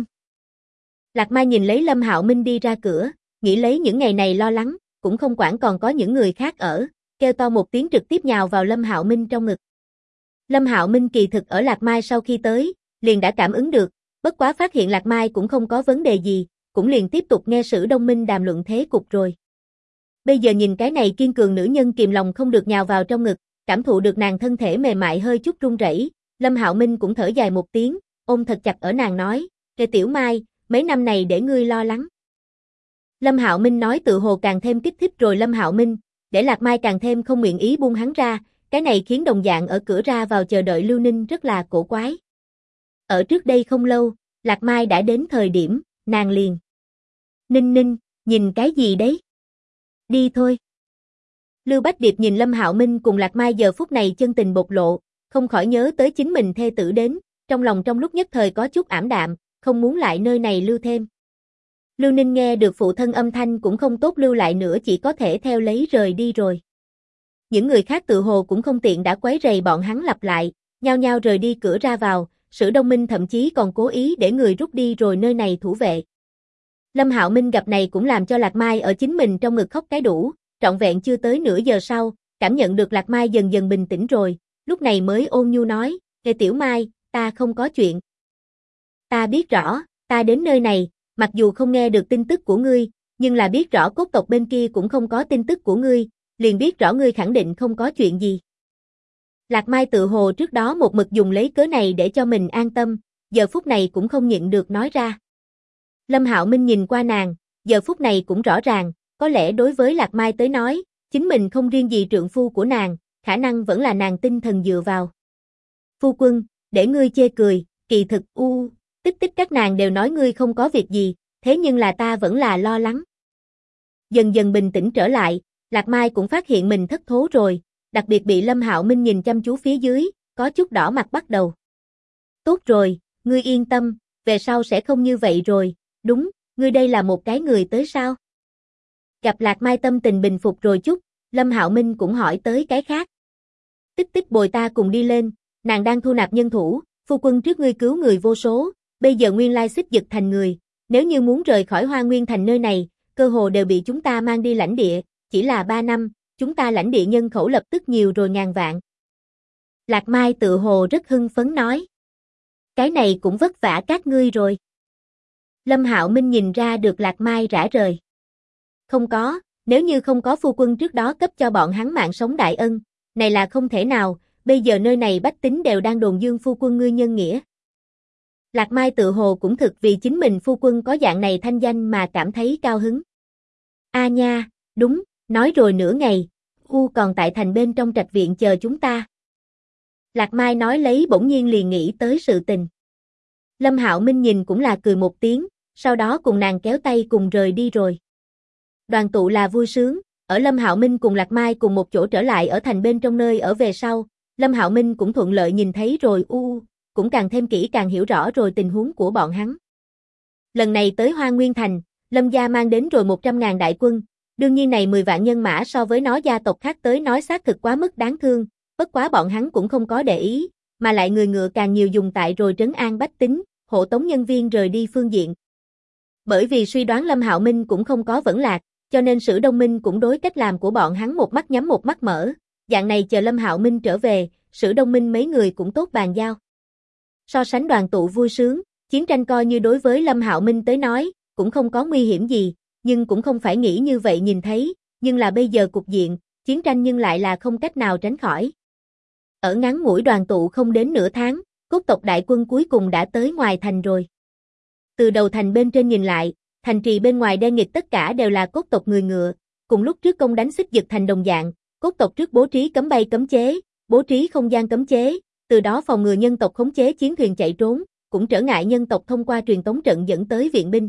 A: Lạc Mai nhìn lấy Lâm Hạo Minh đi ra cửa, nghĩ lấy những ngày này lo lắng, cũng không quản còn có những người khác ở, kêu to một tiếng trực tiếp nhào vào Lâm Hạo Minh trong ngực. Lâm Hạo Minh kỳ thực ở Lạc Mai sau khi tới, liền đã cảm ứng được, bất quá phát hiện Lạc Mai cũng không có vấn đề gì, cũng liền tiếp tục nghe Sử Đông Minh đàm luận thế cục rồi. Bây giờ nhìn cái này kiên cường nữ nhân kìm lòng không được nhào vào trong ngực, cảm thụ được nàng thân thể mềm mại hơi chút run rẩy, Lâm Hạo Minh cũng thở dài một tiếng, ôm thật chặt ở nàng nói, "Kệ Tiểu Mai, mấy năm này để ngươi lo lắng." Lâm Hạo Minh nói tự hồ càng thêm kích thích rồi Lâm Hạo Minh, để Lạc Mai càng thêm không nguyện ý buông hắn ra, cái này khiến đồng dạng ở cửa ra vào chờ đợi Lưu Ninh rất là cổ quái. Ở trước đây không lâu, Lạc Mai đã đến thời điểm, nàng liền. "Ninh Ninh, nhìn cái gì đấy? Đi thôi." Lưu Bách Điệp nhìn Lâm Hạo Minh cùng Lạc Mai giờ phút này chân tình bộc lộ, không khỏi nhớ tới chính mình thê tử đến, trong lòng trong lúc nhất thời có chút ảm đạm, không muốn lại nơi này lưu thêm. Lưu Ninh nghe được phụ thân âm thanh cũng không tốt lưu lại nữa, chỉ có thể theo lấy rời đi rồi. Những người khác tự hồ cũng không tiện đã quấy rầy bọn hắn lặp lại, nhao nhao rời đi cửa ra vào, Sử Đông Minh thậm chí còn cố ý để người rút đi rồi nơi này thủ vệ. Lâm Hạo Minh gặp này cũng làm cho Lạc Mai ở chính mình trong ngực khóc cái đủ, trọn vẹn chưa tới nửa giờ sau, cảm nhận được Lạc Mai dần dần bình tĩnh rồi, lúc này mới ôn nhu nói, "Ê Tiểu Mai, ta không có chuyện. Ta biết rõ, ta đến nơi này, mặc dù không nghe được tin tức của ngươi, nhưng là biết rõ cốt tộc bên kia cũng không có tin tức của ngươi, liền biết rõ ngươi khẳng định không có chuyện gì." Lạc Mai tự hồ trước đó một mực dùng lấy cớ này để cho mình an tâm, giờ phút này cũng không nhịn được nói ra. Lâm Hạo Minh nhìn qua nàng, giờ phút này cũng rõ ràng, có lẽ đối với Lạc Mai tới nói, chính mình không riêng gì trượng phu của nàng, khả năng vẫn là nàng tinh thần dựa vào. Phu quân, để ngươi chê cười, kỳ thực tích tích các nàng đều nói ngươi không có việc gì, thế nhưng là ta vẫn là lo lắng. Dần dần bình tĩnh trở lại, Lạc Mai cũng phát hiện mình thất thố rồi, đặc biệt bị Lâm Hạo Minh nhìn chăm chú phía dưới, có chút đỏ mặt bắt đầu. Tốt rồi, ngươi yên tâm, về sau sẽ không như vậy rồi, đúng, ngươi đây là một cái người tới sao? Gặp Lạc Mai tâm tình bình phục rồi chút, Lâm Hạo Minh cũng hỏi tới cái khác. Tích tích bồi ta cùng đi lên, nàng đang thu nạp nhân thủ, phu quân trước ngươi cứu người vô số, bây giờ nguyên lai xích dực thành người, nếu như muốn rời khỏi Hoa Nguyên thành nơi này, cơ hồ đều bị chúng ta mang đi lãnh địa, chỉ là 3 năm, chúng ta lãnh địa nhân khẩu lập tức nhiều rồi ngàn vạn. Lạc Mai tự hồ rất hưng phấn nói. Cái này cũng vất vả các ngươi rồi. Lâm Hạo Minh nhìn ra được Lạc Mai rã rời. Không có, nếu như không có phu quân trước đó cấp cho bọn hắn mạng sống đại ân, này là không thể nào, bây giờ nơi này bách tính đều đang đồn dương phu quân ngươi nhân nghĩa. Lạc Mai tự hồ cũng thực vì chính mình phu quân có dạng này thanh danh mà cảm thấy cao hứng. A nha, đúng, nói rồi nửa ngày, còn tại thành bên trong trạch viện chờ chúng ta. Lạc Mai nói lấy bỗng nhiên liền nghĩ tới sự tình. Lâm Hạo Minh nhìn cũng là cười một tiếng, sau đó cùng nàng kéo tay cùng rời đi rồi. Đoàn tụ là vui sướng, ở Lâm Hạo Minh cùng Lạc Mai cùng một chỗ trở lại ở thành bên trong nơi ở về sau, Lâm Hạo Minh cũng thuận lợi nhìn thấy rồi cũng càng thêm kỹ càng hiểu rõ rồi tình huống của bọn hắn. Lần này tới Hoa Nguyên thành, Lâm gia mang đến rồi 100.000 đại quân, đương nhiên này 10 vạn nhân mã so với nó gia tộc khác tới nói xác thực quá mức đáng thương, bất quá bọn hắn cũng không có để ý, mà lại người ngựa càng nhiều dùng tại rồi trấn an bách tính, hộ tống nhân viên rời đi phương diện. Bởi vì suy đoán Lâm Hạo Minh cũng không có vẫn lạc, cho nên Sử Đông Minh cũng đối cách làm của bọn hắn một mắt nhắm một mắt mở, dạng này chờ Lâm Hạo Minh trở về, Sử Đông Minh mấy người cũng tốt bàn giao. So sánh đoàn tụ vui sướng, chiến tranh coi như đối với Lâm Hạo Minh tới nói, cũng không có nguy hiểm gì, nhưng cũng không phải nghĩ như vậy nhìn thấy, nhưng là bây giờ cục diện, chiến tranh nhưng lại là không cách nào tránh khỏi. Ở ngắn ngủi đoàn tụ không đến nửa tháng, cốt tộc đại quân cuối cùng đã tới ngoài thành rồi. Từ đầu thành bên trên nhìn lại, thành trì bên ngoài đen nghịt tất cả đều là cốt tộc người ngựa, cùng lúc trước công đánh xích dực thành đồng dạng, cốt tộc trước bố trí cấm bay cấm chế, bố trí không gian cấm chế, từ đó phòng ngừa nhân tộc khống chế chiến thuyền chạy trốn, cũng trở ngại nhân tộc thông qua truyền tống trận dẫn tới viện binh.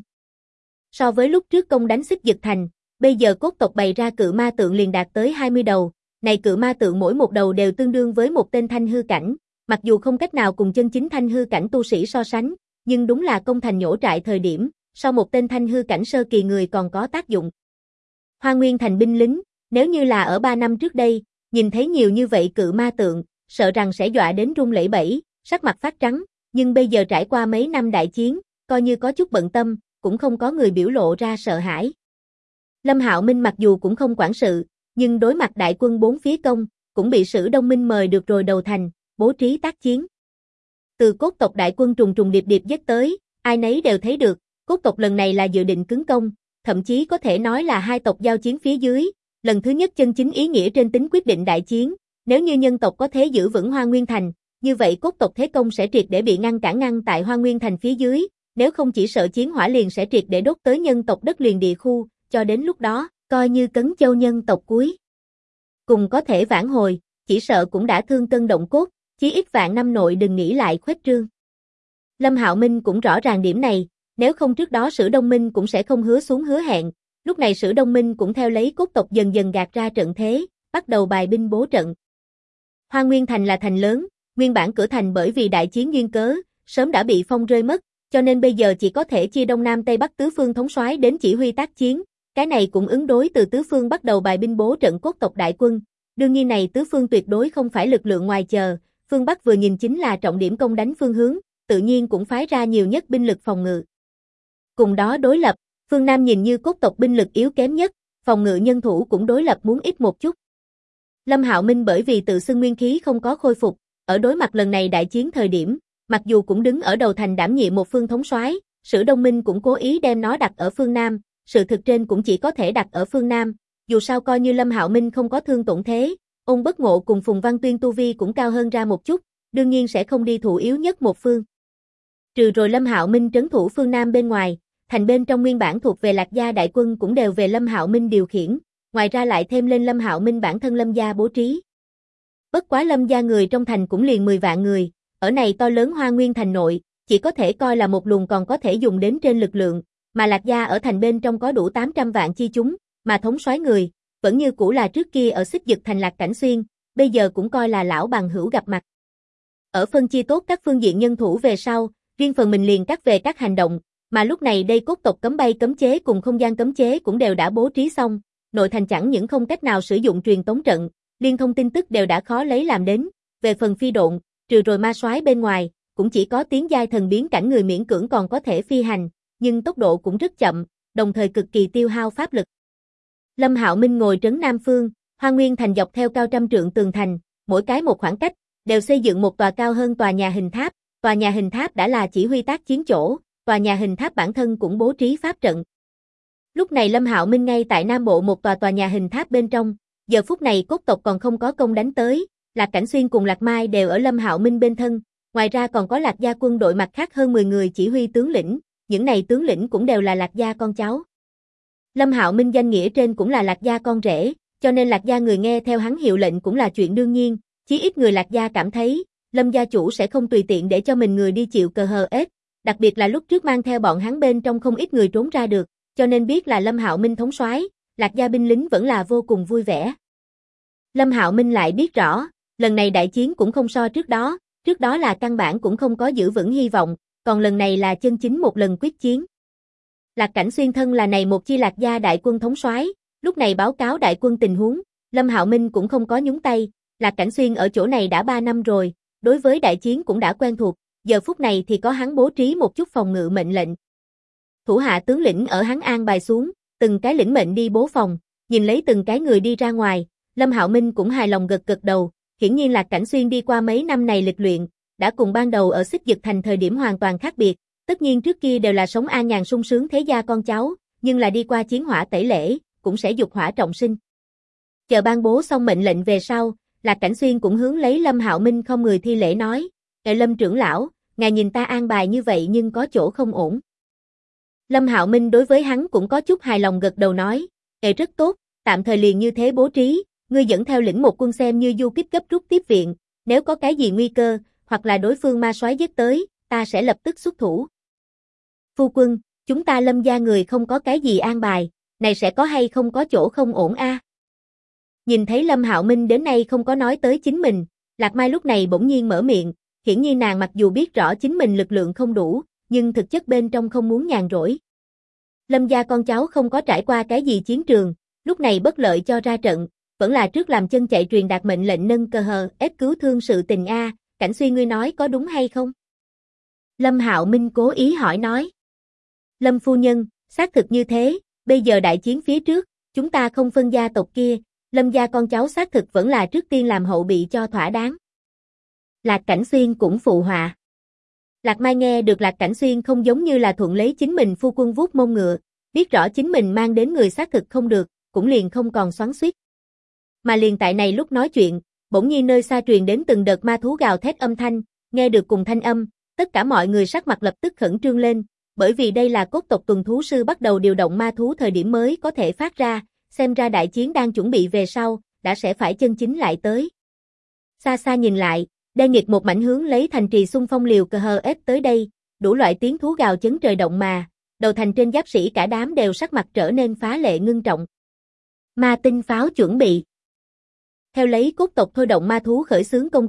A: So với lúc trước công đánh xích dực thành, bây giờ cốt tộc bày ra cự ma tượng liền đạt tới 20 đầu, này cự ma tượng mỗi một đầu đều tương đương với một tên thanh hư cảnh, mặc dù không cách nào cùng chân chính thanh hư cảnh tu sĩ so sánh, nhưng đúng là công thành nhổ trại thời điểm, sau một tên thanh hư cảnh sơ kỳ người còn có tác dụng. Hoa Nguyên thành binh lính, nếu như là ở 3 năm trước đây, nhìn thấy nhiều như vậy cự ma tượng, sợ rằng sẽ dọa đến run lẩy bẩy, sắc mặt phát trắng, nhưng bây giờ trải qua mấy năm đại chiến, coi như có chút bận tâm, cũng không có người biểu lộ ra sợ hãi. Lâm Hạo Minh mặc dù cũng không quản sự, nhưng đối mặt đại quân bốn phía công, cũng bị Sử Đông Minh mời được rồi đầu thành, bố trí tác chiến. Từ cốt tộc đại quân trùng trùng điệp điệp dắt tới, ai nấy đều thấy được, cốt tộc lần này là dự định cứng công, thậm chí có thể nói là hai tộc giao chiến phía dưới, lần thứ nhất chân chính ý nghĩa trên tính quyết định đại chiến, nếu như nhân tộc có thể giữ vững Hoa Nguyên thành, như vậy cốt tộc thế công sẽ triệt để bị ngăn cản tại Hoa Nguyên thành phía dưới, nếu không chỉ sợ chiến hỏa liền sẽ triệt để đốt tới nhân tộc đất liền địa khu, cho đến lúc đó, coi như Cấn Châu nhân tộc cuối cùng có thể vãn hồi, chỉ sợ cũng đã thương cân động cốt, chí ít vạn năm nội đừng nghĩ lại khuếch trương. Lâm Hạo Minh cũng rõ ràng điểm này, nếu không trước đó Sử Đông Minh cũng sẽ không hứa xuống hứa hẹn, lúc này Sử Đông Minh cũng theo lấy cốt tộc dần dần gạt ra trận thế, bắt đầu bài binh bố trận. Hoa Nguyên thành là thành lớn, Nguyên bản cửa thành bởi vì đại chiến duyên cớ, sớm đã bị phong rơi mất, cho nên bây giờ chỉ có thể chia Đông Nam Tây Bắc tứ phương thống soái đến chỉ huy tác chiến. Cái này cũng ứng đối từ tứ phương bắt đầu bài binh bố trận cốt tộc đại quân. Đương nhiên này tứ phương tuyệt đối không phải lực lượng ngoài chờ, phương Bắc vừa nhìn chính là trọng điểm công đánh phương hướng, tự nhiên cũng phái ra nhiều nhất binh lực phòng ngự. Cùng đó đối lập, phương Nam nhìn như cốt tộc binh lực yếu kém nhất, phòng ngự nhân thủ cũng đối lập muốn ít một chút. Lâm Hạo Minh bởi vì tự xưng nguyên khí không có khôi phục, ở đối mặt lần này đại chiến thời điểm, mặc dù cũng đứng ở đầu thành đảm nhiệm một phương thống soái, Sử Đông Minh cũng cố ý đem nó đặt ở phương Nam, sự thực trên cũng chỉ có thể đặt ở phương Nam, dù sao coi như Lâm Hạo Minh không có thương tổn thế, Ôn Bất Ngộ cùng Phùng Văn Tuyên tu vi cũng cao hơn ra một chút, đương nhiên sẽ không đi thủ yếu nhất một phương. Trừ rồi Lâm Hạo Minh trấn thủ phương Nam bên ngoài, thành bên trong nguyên bản thuộc về Lạc gia đại quân cũng đều về Lâm Hạo Minh điều khiển, ngoài ra lại thêm lên Lâm Hạo Minh bản thân Lâm gia bố trí. Bất quá Lâm gia người trong thành cũng liền 10 vạn người, ở này to lớn Hoa Nguyên thành nội, chỉ có thể coi là một luồng còn có thể dùng đến trên lực lượng, mà Lạc gia ở thành bên trong có đủ 800 vạn chi chúng, mà thống soái người, vẫn như cũ là trước kia ở Xích Dực thành Lạc Cảnh Xuyên, bây giờ cũng coi là lão bằng hữu gặp mặt. Ở phân chia tốt các phương diện nhân thủ về sau, riêng phần mình liền cắt về các hành động, mà lúc này đây cốt tộc cấm bay cấm chế cùng không gian cấm chế cũng đều đã bố trí xong, nội thành chẳng những không cách nào sử dụng truyền tống trận, liên thông tin tức đều đã khó lấy làm đến, về phần phi độn, trừ rồi ma soái bên ngoài, cũng chỉ có tiến giai thần biến cảnh người miễn cưỡng còn có thể phi hành, nhưng tốc độ cũng rất chậm, đồng thời cực kỳ tiêu hao pháp lực. Lâm Hạo Minh ngồi trấn Nam Phương, Hoa Nguyên thành dọc theo cao trăm trượng tường thành, mỗi cái một khoảng cách, đều xây dựng một tòa cao hơn tòa nhà hình tháp, tòa nhà hình tháp đã là chỉ huy tác chiến chỗ, tòa nhà hình tháp bản thân cũng bố trí pháp trận. Lúc này Lâm Hạo Minh ngay tại Nam Bộ một tòa nhà hình tháp bên trong, giờ phút này cốt tộc còn không có công đánh tới, Lạc Cảnh Xuyên cùng Lạc Mai đều ở Lâm Hạo Minh bên thân, ngoài ra còn có Lạc gia quân đội mặt khác hơn 10 người chỉ huy tướng lĩnh, những này tướng lĩnh cũng đều là Lạc gia con cháu. Lâm Hạo Minh danh nghĩa trên cũng là Lạc gia con rể, cho nên Lạc gia người nghe theo hắn hiệu lệnh cũng là chuyện đương nhiên, chí ít người Lạc gia cảm thấy, Lâm gia chủ sẽ không tùy tiện để cho mình người đi chịu cờ hờ ết, đặc biệt là lúc trước mang theo bọn hắn bên trong không ít người trốn ra được, cho nên biết là Lâm Hạo Minh thống soái, Lạc gia binh lính vẫn là vô cùng vui vẻ. Lâm Hạo Minh lại biết rõ, lần này đại chiến cũng không so trước đó là căn bản cũng không có giữ vững hy vọng, còn lần này là chân chính một lần quyết chiến. Lạc Cảnh Xuyên thân là này một chi Lạc gia đại quân thống soái, lúc này báo cáo đại quân tình huống, Lâm Hạo Minh cũng không có nhúng tay, Lạc Cảnh Xuyên ở chỗ này đã 3 năm rồi, đối với đại chiến cũng đã quen thuộc, giờ phút này thì có hắn bố trí một chút phòng ngự mệnh lệnh. Thủ hạ tướng lĩnh ở hắn an bài xuống, từng cái lĩnh mệnh đi bố phòng, nhìn lấy từng cái người đi ra ngoài, Lâm Hạo Minh cũng hài lòng gật gật đầu, hiển nhiên Lạc Cảnh Xuyên đi qua mấy năm này lịch luyện, đã cùng ban đầu ở Xích Dực thành thời điểm hoàn toàn khác biệt, tất nhiên trước kia đều là sống an nhàn sung sướng thế gia con cháu, nhưng là đi qua chiến hỏa tẩy lễ, cũng sẽ dục hỏa trọng sinh. Chờ ban bố xong mệnh lệnh về sau, Lạc Cảnh Xuyên cũng hướng lấy Lâm Hạo Minh không người thi lễ nói, Lâm trưởng lão, ngài nhìn ta an bài như vậy nhưng có chỗ không ổn. Lâm Hạo Minh đối với hắn cũng có chút hài lòng gật đầu nói, rất tốt, tạm thời liền như thế bố trí, ngươi dẫn theo lĩnh một quân xem như du kích gấp rút tiếp viện, nếu có cái gì nguy cơ, hoặc là đối phương ma soái giết tới, ta sẽ lập tức xuất thủ. Phu quân, chúng ta Lâm gia người không có cái gì an bài, này sẽ có hay không có chỗ không ổn a? Nhìn thấy Lâm Hạo Minh đến nay không có nói tới chính mình, Lạc Mai lúc này bỗng nhiên mở miệng, hiển nhiên nàng mặc dù biết rõ chính mình lực lượng không đủ, nhưng thực chất bên trong không muốn nhàn rỗi. Lâm gia con cháu không có trải qua cái gì chiến trường, lúc này bất lợi cho ra trận, vẫn là trước làm chân chạy truyền đạt mệnh lệnh nâng cờ hờ ép cứu thương sự tình a, Cảnh Xuyên ngươi nói có đúng hay không? Lâm Hạo Minh cố ý hỏi nói. Lâm phu nhân, xác thực như thế, bây giờ đại chiến phía trước, chúng ta không phân gia tộc kia, Lâm gia con cháu xác thực vẫn là trước tiên làm hậu bị cho thỏa đáng. Lạc Cảnh Xuyên cũng phụ họa. Lạc Mai nghe được Lạc Cảnh Xuyên không giống như là thuận lấy chính mình phu quân vuốt mông ngựa, biết rõ chính mình mang đến người xác thực không được, cũng liền không còn xoắn xuýt. Mà liền tại này lúc nói chuyện, bỗng nhiên nơi xa truyền đến từng đợt ma thú gào thét âm thanh, nghe được cùng thanh âm, tất cả mọi người sắc mặt lập tức khẩn trương lên, bởi vì đây là cốt tộc tuần thú sư bắt đầu điều động ma thú thời điểm mới có thể phát ra, xem ra đại chiến đang chuẩn bị về sau, đã sẽ phải chân chính lại tới. Xa xa nhìn lại, đen nghịt một mảnh hướng lấy thành trì xung phong liều cờ hờ ép tới đây, đủ loại tiếng thú gào chấn trời động mà, đầu thành trên giáp sĩ cả đám đều sắc mặt trở nên phá lệ ngưng trọng. Ma tinh pháo chuẩn bị. Theo lấy cốt tộc thôi động ma thú khởi xướng công kích,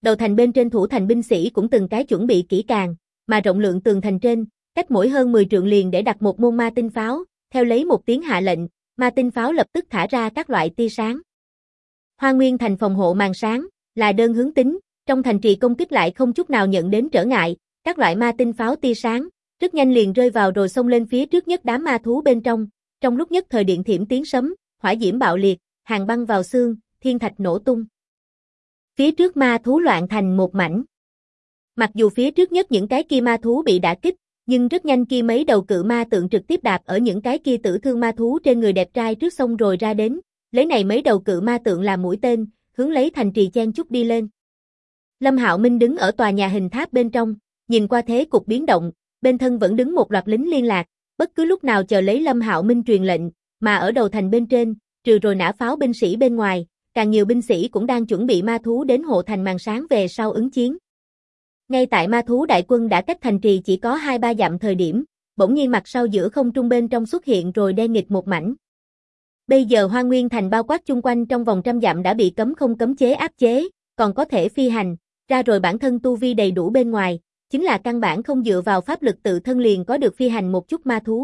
A: Đầu thành bên trên thủ thành binh sĩ cũng từng cái chuẩn bị kỹ càng, mà rộng lượng tường thành trên, cách mỗi hơn 10 trượng liền để đặt một môn ma tinh pháo, theo lấy một tiếng hạ lệnh, ma tinh pháo lập tức thả ra các loại tia sáng. Hoa Nguyên thành phòng hộ màn sáng, là đơn hướng tính, trong thành trì công kích lại không chút nào nhận đến trở ngại, các loại ma tinh pháo tia sáng, rất nhanh liền rơi vào rồi xông lên phía trước nhất đám ma thú bên trong lúc nhất thời điện thiểm tiếng sấm, hỏa diễm bạo liệt, hàng băng vào xương, thiên thạch nổ tung. Phía trước ma thú loạn thành một mảnh. Mặc dù phía trước nhất những cái kia ma thú bị đả kích, nhưng rất nhanh kia mấy đầu cự ma tượng trực tiếp đạp ở những cái kia tử thương ma thú trên người đẹp trai trước sông rồi ra đến, lấy này mấy đầu cự ma tượng làm mũi tên, hướng lấy thành trì chen chúc đi lên. Lâm Hạo Minh đứng ở tòa nhà hình tháp bên trong, nhìn qua thế cục biến động, bên thân vẫn đứng một loạt lính liên lạc, bất cứ lúc nào chờ lấy Lâm Hạo Minh truyền lệnh, mà ở đầu thành bên trên, trừ rồi nã pháo binh sĩ bên ngoài, càng nhiều binh sĩ cũng đang chuẩn bị ma thú đến hộ thành màn sáng về sau ứng chiến. Ngay tại ma thú đại quân đã cách thành trì chỉ có 2-3 dặm thời điểm, bỗng nhiên mặt sau giữa không trung bên trong xuất hiện rồi đen nghịt một mảnh. Bây giờ Hoa Nguyên thành bao quát chung quanh trong vòng trăm dặm đã bị cấm không cấm chế áp chế, còn có thể phi hành, ra rồi bản thân tu vi đầy đủ bên ngoài, chính là căn bản không dựa vào pháp lực tự thân liền có được phi hành một chút ma thú.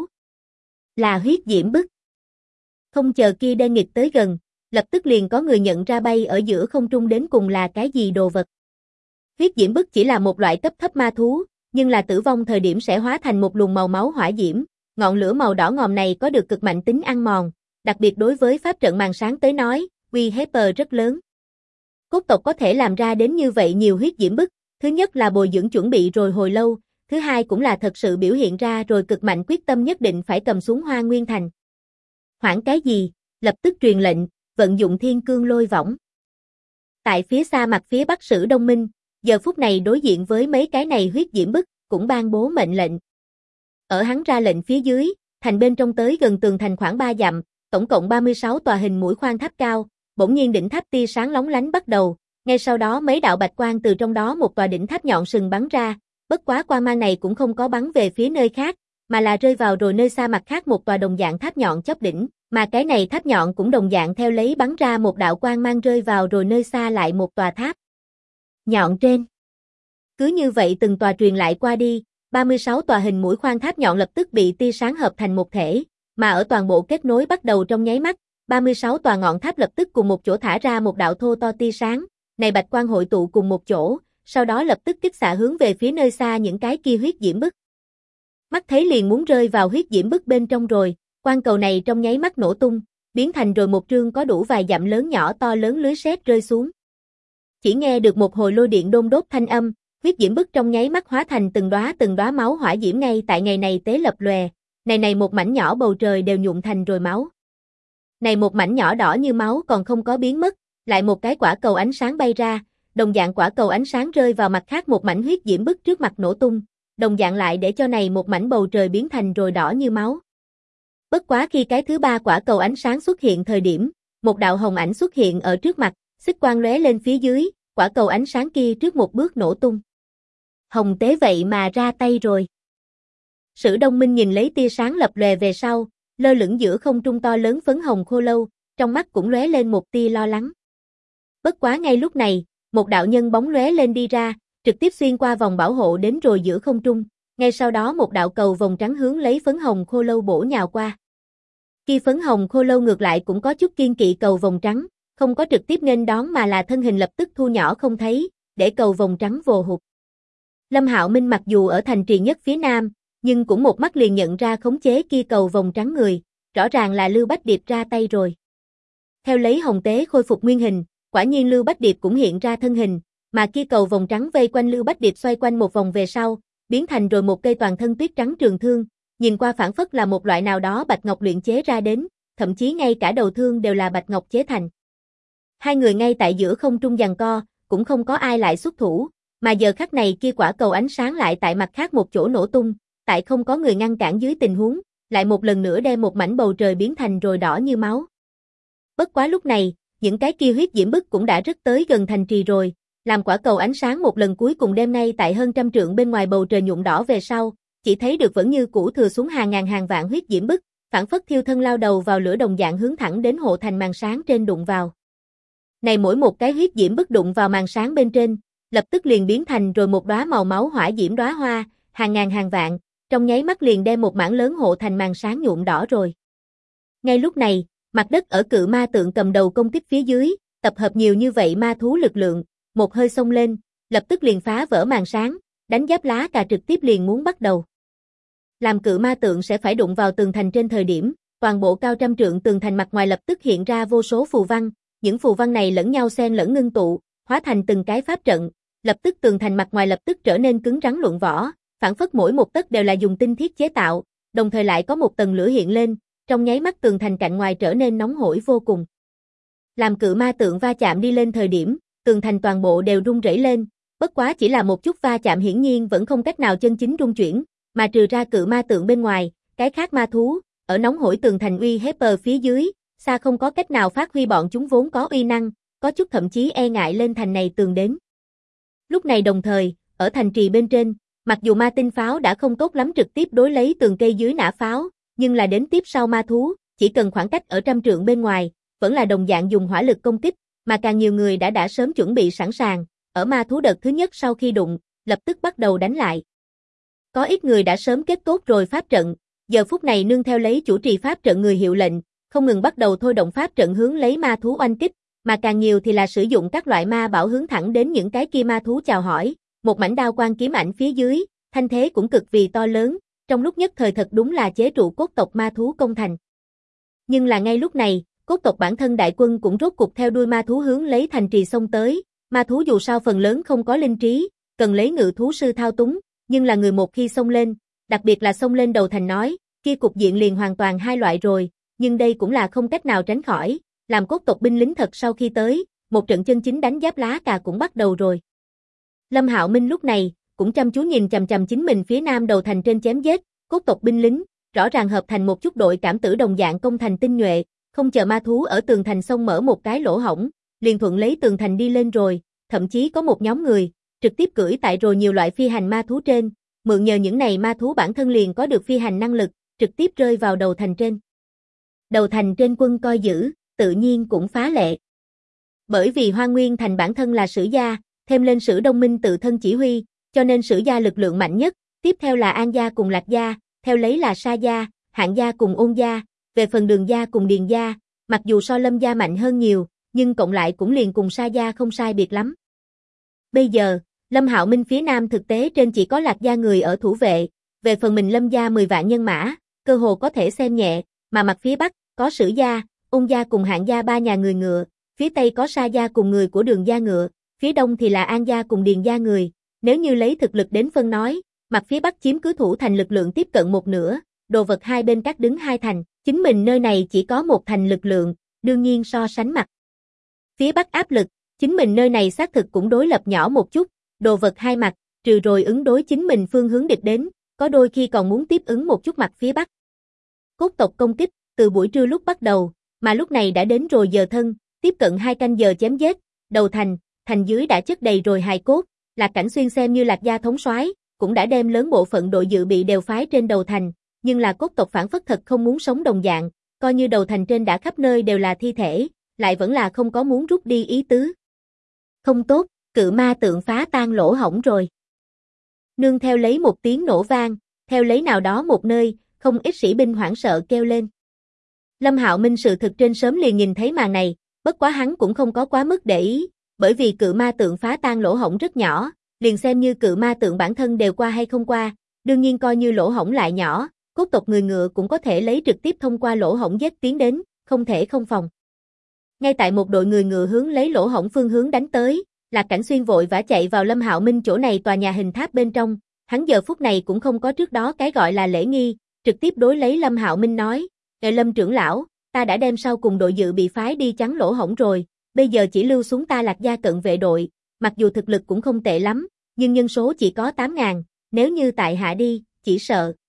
A: Là huyết diễm bức. Không chờ kia đen nghịt tới gần, lập tức liền có người nhận ra bay ở giữa không trung đến cùng là cái gì đồ vật. Huyết diễm bức chỉ là một loại cấp thấp ma thú, nhưng là tử vong thời điểm sẽ hóa thành một luồng màu máu hỏa diễm, ngọn lửa màu đỏ ngòm này có được cực mạnh tính ăn mòn, đặc biệt đối với pháp trận màn sáng tới nói, uy hiếp rất lớn. Cốt tộc có thể làm ra đến như vậy nhiều huyết diễm bức, thứ nhất là bồi dưỡng chuẩn bị rồi hồi lâu, thứ hai cũng là thật sự biểu hiện ra rồi cực mạnh quyết tâm nhất định phải cầm xuống Hoa Nguyên thành. Hoảng cái gì, lập tức truyền lệnh, vận dụng thiên cương lôi võng. Tại phía xa mặt phía Bắc Sử Đông Minh, giờ phút này đối diện với mấy cái này huyết diễm bức, cũng ban bố mệnh lệnh. Ở hắn ra lệnh phía dưới, thành bên trong tới gần tường thành khoảng 3 dặm, tổng cộng 36 tòa hình mũi khoan tháp cao, bỗng nhiên đỉnh tháp tia sáng lóng lánh bắt đầu, ngay sau đó mấy đạo bạch quang từ trong đó một tòa đỉnh tháp nhọn sừng bắn ra, bất quá quang mang này cũng không có bắn về phía nơi khác, mà là rơi vào rồi nơi xa mặt khác một tòa đồng dạng tháp nhọn chóp đỉnh, mà cái này tháp nhọn cũng đồng dạng theo lấy bắn ra một đạo quang mang rơi vào rồi nơi xa lại một tòa tháp nhọn trên. Cứ như vậy từng tòa truyền lại qua đi, 36 tòa hình mũi khoan tháp nhọn lập tức bị tia sáng hợp thành một thể, mà ở toàn bộ kết nối bắt đầu trong nháy mắt, 36 tòa ngọn tháp lập tức cùng một chỗ thả ra một đạo thô to tia sáng, này bạch quang hội tụ cùng một chỗ, sau đó lập tức kích xạ hướng về phía nơi xa những cái kia huyết diễm bức. Mắt thấy liền muốn rơi vào huyết diễm bức bên trong rồi, quang cầu này trong nháy mắt nổ tung, biến thành rồi một trương có đủ vài dặm lớn nhỏ to lớn lưới sét rơi xuống. Chỉ nghe được một hồi lôi điện đôn đốt thanh âm, huyết diễm bức trong nháy mắt hóa thành từng đóa máu hỏa diễm ngay tại ngày này tế lập lòe, này một mảnh nhỏ bầu trời đều nhuộm thành rồi máu. Này một mảnh nhỏ đỏ như máu còn không có biến mất, lại một cái quả cầu ánh sáng bay ra, đồng dạng quả cầu ánh sáng rơi vào mặt khác một mảnh huyết diễm bức trước mặt nổ tung, đồng dạng lại để cho này một mảnh bầu trời biến thành rồi đỏ như máu. Bất quá khi cái thứ ba quả cầu ánh sáng xuất hiện thời điểm, một đạo hồng ảnh xuất hiện ở trước mặt, xích quang lóe lên phía dưới, quả cầu ánh sáng kia trước một bước nổ tung. Hồng tế vậy mà ra tay rồi. Sử Đông Minh nhìn lấy tia sáng lập lòe về sau, lơ lửng giữa không trung to lớn phấn hồng khô lâu, trong mắt cũng lóe lên một tia lo lắng. Bất quá ngay lúc này, một đạo nhân bóng lóe lên đi ra, trực tiếp xuyên qua vòng bảo hộ đến rồi giữa không trung, ngay sau đó một đạo cầu vòng trắng hướng lấy phấn hồng khô lâu bổ nhào qua. Khi phấn hồng khô lâu ngược lại cũng có chút kiên kỵ cầu vòng trắng, không có trực tiếp nghênh đón mà là thân hình lập tức thu nhỏ không thấy, để cầu vòng trắng vồ hụt. Lâm Hạo Minh mặc dù ở thành trì nhất phía nam, nhưng cũng một mắt liền nhận ra khống chế kia cầu vòng trắng người, rõ ràng là Lưu Bách Điệp ra tay rồi. Theo lấy hồng tế khôi phục nguyên hình, quả nhiên Lưu Bách Điệp cũng hiện ra thân hình, mà kia cầu vòng trắng vây quanh Lưu Bách Điệp xoay quanh một vòng về sau, biến thành rồi một cây toàn thân tuyết trắng trường thương, nhìn qua phản phất là một loại nào đó bạch ngọc luyện chế ra đến, thậm chí ngay cả đầu thương đều là bạch ngọc chế thành. Hai người ngay tại giữa không trung giằng co, cũng không có ai lại xuất thủ, mà giờ khắc này kia quả cầu ánh sáng lại tại mặt khác một chỗ nổ tung, tại không có người ngăn cản dưới tình huống, lại một lần nữa đem một mảnh bầu trời biến thành rồi đỏ như máu. Bất quá lúc này, những cái kia huyết diễm bức cũng đã rất tới gần thành trì rồi, làm quả cầu ánh sáng một lần cuối cùng đêm nay tại hơn trăm trượng bên ngoài bầu trời nhuộm đỏ về sau, chỉ thấy được vẫn như cũ thừa xuống hàng ngàn hàng vạn huyết diễm bức, phản phất thiêu thân lao đầu vào lửa đồng dạng hướng thẳng đến hộ thành màn sáng trên đụng vào. Này mỗi một cái huyết diễm bức đụng vào màn sáng bên trên, lập tức liền biến thành rồi một đóa màu máu hỏa diễm đóa hoa, hàng ngàn hàng vạn, trong nháy mắt liền đem một mảng lớn hộ thành màn sáng nhuộm đỏ rồi. Ngay lúc này, mặt đất ở cự ma tượng cầm đầu công kích phía dưới, tập hợp nhiều như vậy ma thú lực lượng, một hơi xông lên, lập tức liền phá vỡ màn sáng, đánh giáp lá cà trực tiếp liền muốn bắt đầu. Làm cự ma tượng sẽ phải đụng vào tường thành trên thời điểm, toàn bộ cao trăm trượng tường thành mặt ngoài lập tức hiện ra vô số phù văn, những phù văn này lẫn nhau xen lẫn ngưng tụ, hóa thành từng cái pháp trận, lập tức tường thành mặt ngoài lập tức trở nên cứng rắn luận võ, phản phất mỗi một tấc đều là dùng tinh thiết chế tạo, đồng thời lại có một tầng lửa hiện lên, trong nháy mắt tường thành cạnh ngoài trở nên nóng hổi vô cùng. Làm cự ma tượng va chạm đi lên thời điểm, tường thành toàn bộ đều rung rẩy lên, bất quá chỉ là một chút va chạm hiển nhiên vẫn không cách nào chân chính rung chuyển, mà trừ ra cự ma tượng bên ngoài, cái khác ma thú, ở nóng hổi tường thành uy hiếp phía dưới, xa không có cách nào phát huy bọn chúng vốn có uy năng, có chút thậm chí e ngại lên thành này tường đến. Lúc này đồng thời, ở thành trì bên trên, mặc dù ma tinh pháo đã không tốt lắm trực tiếp đối lấy tường cây dưới nã pháo, nhưng là đến tiếp sau ma thú, chỉ cần khoảng cách ở trăm trượng bên ngoài, vẫn là đồng dạng dùng hỏa lực công kích, mà càng nhiều người đã sớm chuẩn bị sẵn sàng, ở ma thú đợt thứ nhất sau khi đụng, lập tức bắt đầu đánh lại. Có ít người đã sớm kết tốt rồi pháp trận, giờ phút này nương theo lấy chủ trì pháp trận người hiệu lệnh, không ngừng bắt đầu thôi động pháp trận hướng lấy ma thú oanh kích, mà càng nhiều thì là sử dụng các loại ma bảo hướng thẳng đến những cái kia ma thú chào hỏi, một mảnh đao quang kiếm ảnh phía dưới, thanh thế cũng cực vì to lớn, trong lúc nhất thời thật đúng là chế trụ cốt tộc ma thú công thành. Nhưng là ngay lúc này, cốt tộc bản thân đại quân cũng rốt cục theo đuôi ma thú hướng lấy thành trì xông tới, ma thú dù sao phần lớn không có linh trí, cần lấy ngự thú sư thao túng, nhưng là người một khi xông lên, đặc biệt là xông lên đầu thành nói, kia cục diện liền hoàn toàn hai loại rồi, nhưng đây cũng là không cách nào tránh khỏi, làm cốt tộc binh lính thật sau khi tới, một trận chân chính đánh giáp lá cà cũng bắt đầu rồi. Lâm Hạo Minh lúc này, cũng chăm chú nhìn chằm chằm chính mình phía nam đầu thành trên chém giết, cốt tộc binh lính, rõ ràng hợp thành một chút đội cảm tử đồng dạng công thành tinh nhuệ, không chờ ma thú ở tường thành xông mở một cái lỗ hổng, liền thuận lấy tường thành đi lên rồi, thậm chí có một nhóm người, trực tiếp cưỡi tại rồi nhiều loại phi hành ma thú trên, mượn nhờ những này ma thú bản thân liền có được phi hành năng lực, trực tiếp rơi vào đầu thành trên. Đầu thành trên quân coi giữ, tự nhiên cũng phá lệ. Bởi vì Hoa Nguyên thành bản thân là Sử gia, thêm lên Sử Đông Minh tự thân chỉ huy, cho nên Sử gia lực lượng mạnh nhất, tiếp theo là An gia cùng Lạc gia, theo lấy là Sa gia, Hạng gia cùng Ôn gia, về phần Đường gia cùng Điền gia, mặc dù so Lâm gia mạnh hơn nhiều, nhưng cộng lại cũng liền cùng Sa gia không sai biệt lắm. Bây giờ, Lâm Hạo Minh phía nam thực tế trên chỉ có Lạc gia người ở thủ vệ, về phần mình Lâm gia 10 vạn nhân mã, cơ hồ có thể xem nhẹ, mà mặt phía bắc có Sử gia, Ôn gia cùng Hạng gia ba nhà người ngựa, phía tây có Sa gia cùng người của Đường gia ngựa, phía đông thì là An gia cùng Điền gia người, nếu như lấy thực lực đến phân nói, mặt phía bắc chiếm cứ thủ thành lực lượng tiếp cận một nửa, đồ vật hai bên cắt đứng hai thành, chính mình nơi này chỉ có một thành lực lượng, đương nhiên so sánh mặt phía bắc áp lực, chính mình nơi này xác thực cũng đối lập nhỏ một chút, đồ vật hai mặt, trừ rồi ứng đối chính mình phương hướng địch đến, có đôi khi còn muốn tiếp ứng một chút mặt phía bắc. Cốt tộc công kích, từ buổi trưa lúc bắt đầu, mà lúc này đã đến rồi giờ thân, tiếp cận 2 canh giờ chém giết, đầu thành, thành dưới đã chất đầy rồi hài cốt, Lạc Cảnh Xuyên xem như Lạc gia thống soái, cũng đã đem lớn bộ phận đội dự bị đều phái trên đầu thành, nhưng là cốt tộc phản phất thật không muốn sống đồng dạng, coi như đầu thành trên đã khắp nơi đều là thi thể, lại vẫn là không có muốn rút đi ý tứ. Không tốt, cự ma tượng phá tan lỗ hổng rồi. Nương theo lấy một tiếng nổ vang, theo lấy nào đó một nơi, không ít sĩ binh hoảng sợ kêu lên. Lâm Hạo Minh sự thực trên sớm liền nhìn thấy màn này, bất quá hắn cũng không có quá mức để ý, bởi vì cự ma tượng phá tan lỗ hổng rất nhỏ, liền xem như cự ma tượng bản thân đều qua hay không qua, đương nhiên coi như lỗ hổng lại nhỏ, cốt tộc người ngựa cũng có thể lấy trực tiếp thông qua lỗ hổng giết tiến đến, không thể không phòng. Ngay tại một đội người ngựa hướng lấy lỗ hổng phương hướng đánh tới, Lạc Cảnh Xuyên vội vã chạy vào Lâm Hạo Minh chỗ này tòa nhà hình tháp bên trong, hắn giờ phút này cũng không có trước đó cái gọi là lễ nghi, trực tiếp đối lấy Lâm Hạo Minh nói, Lâm trưởng lão, ta đã đem sau cùng đội dự bị phái đi chắn lỗ hổng rồi, bây giờ chỉ lưu xuống ta Lạc gia cận vệ đội, mặc dù thực lực cũng không tệ lắm, nhưng nhân số chỉ có 8.000, nếu như tại hạ đi, chỉ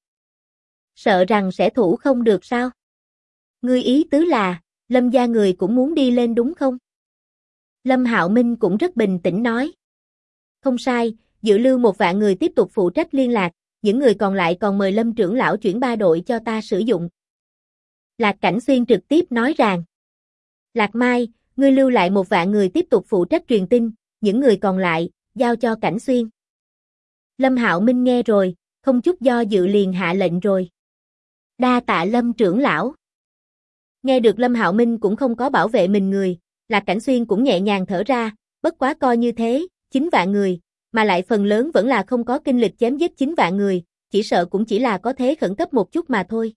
A: sợ rằng sẽ thủ không được sao? Ngươi ý tứ là, Lâm gia người cũng muốn đi lên đúng không? Lâm Hạo Minh cũng rất bình tĩnh nói. Không sai, dự lưu 1 vạn người tiếp tục phụ trách liên lạc, những người còn lại còn mời Lâm trưởng lão chuyển 3 đội cho ta sử dụng. Lạc Cảnh Xuyên trực tiếp nói rằng. Lạc Mai, ngươi lưu lại 1 vạn người tiếp tục phụ trách truyền tin, những người còn lại, giao cho Cảnh Xuyên. Lâm Hạo Minh nghe rồi, không chút do dự liền hạ lệnh rồi. Đa tạ Lâm trưởng lão. Nghe được Lâm Hạo Minh cũng không có bảo vệ mình người, Lạc Cảnh Xuyên cũng nhẹ nhàng thở ra, bất quá coi như thế, 9 vạn người, mà lại phần lớn vẫn là không có kinh lịch chém giết 9 vạn người, chỉ sợ cũng chỉ là có thế khẩn cấp một chút mà thôi.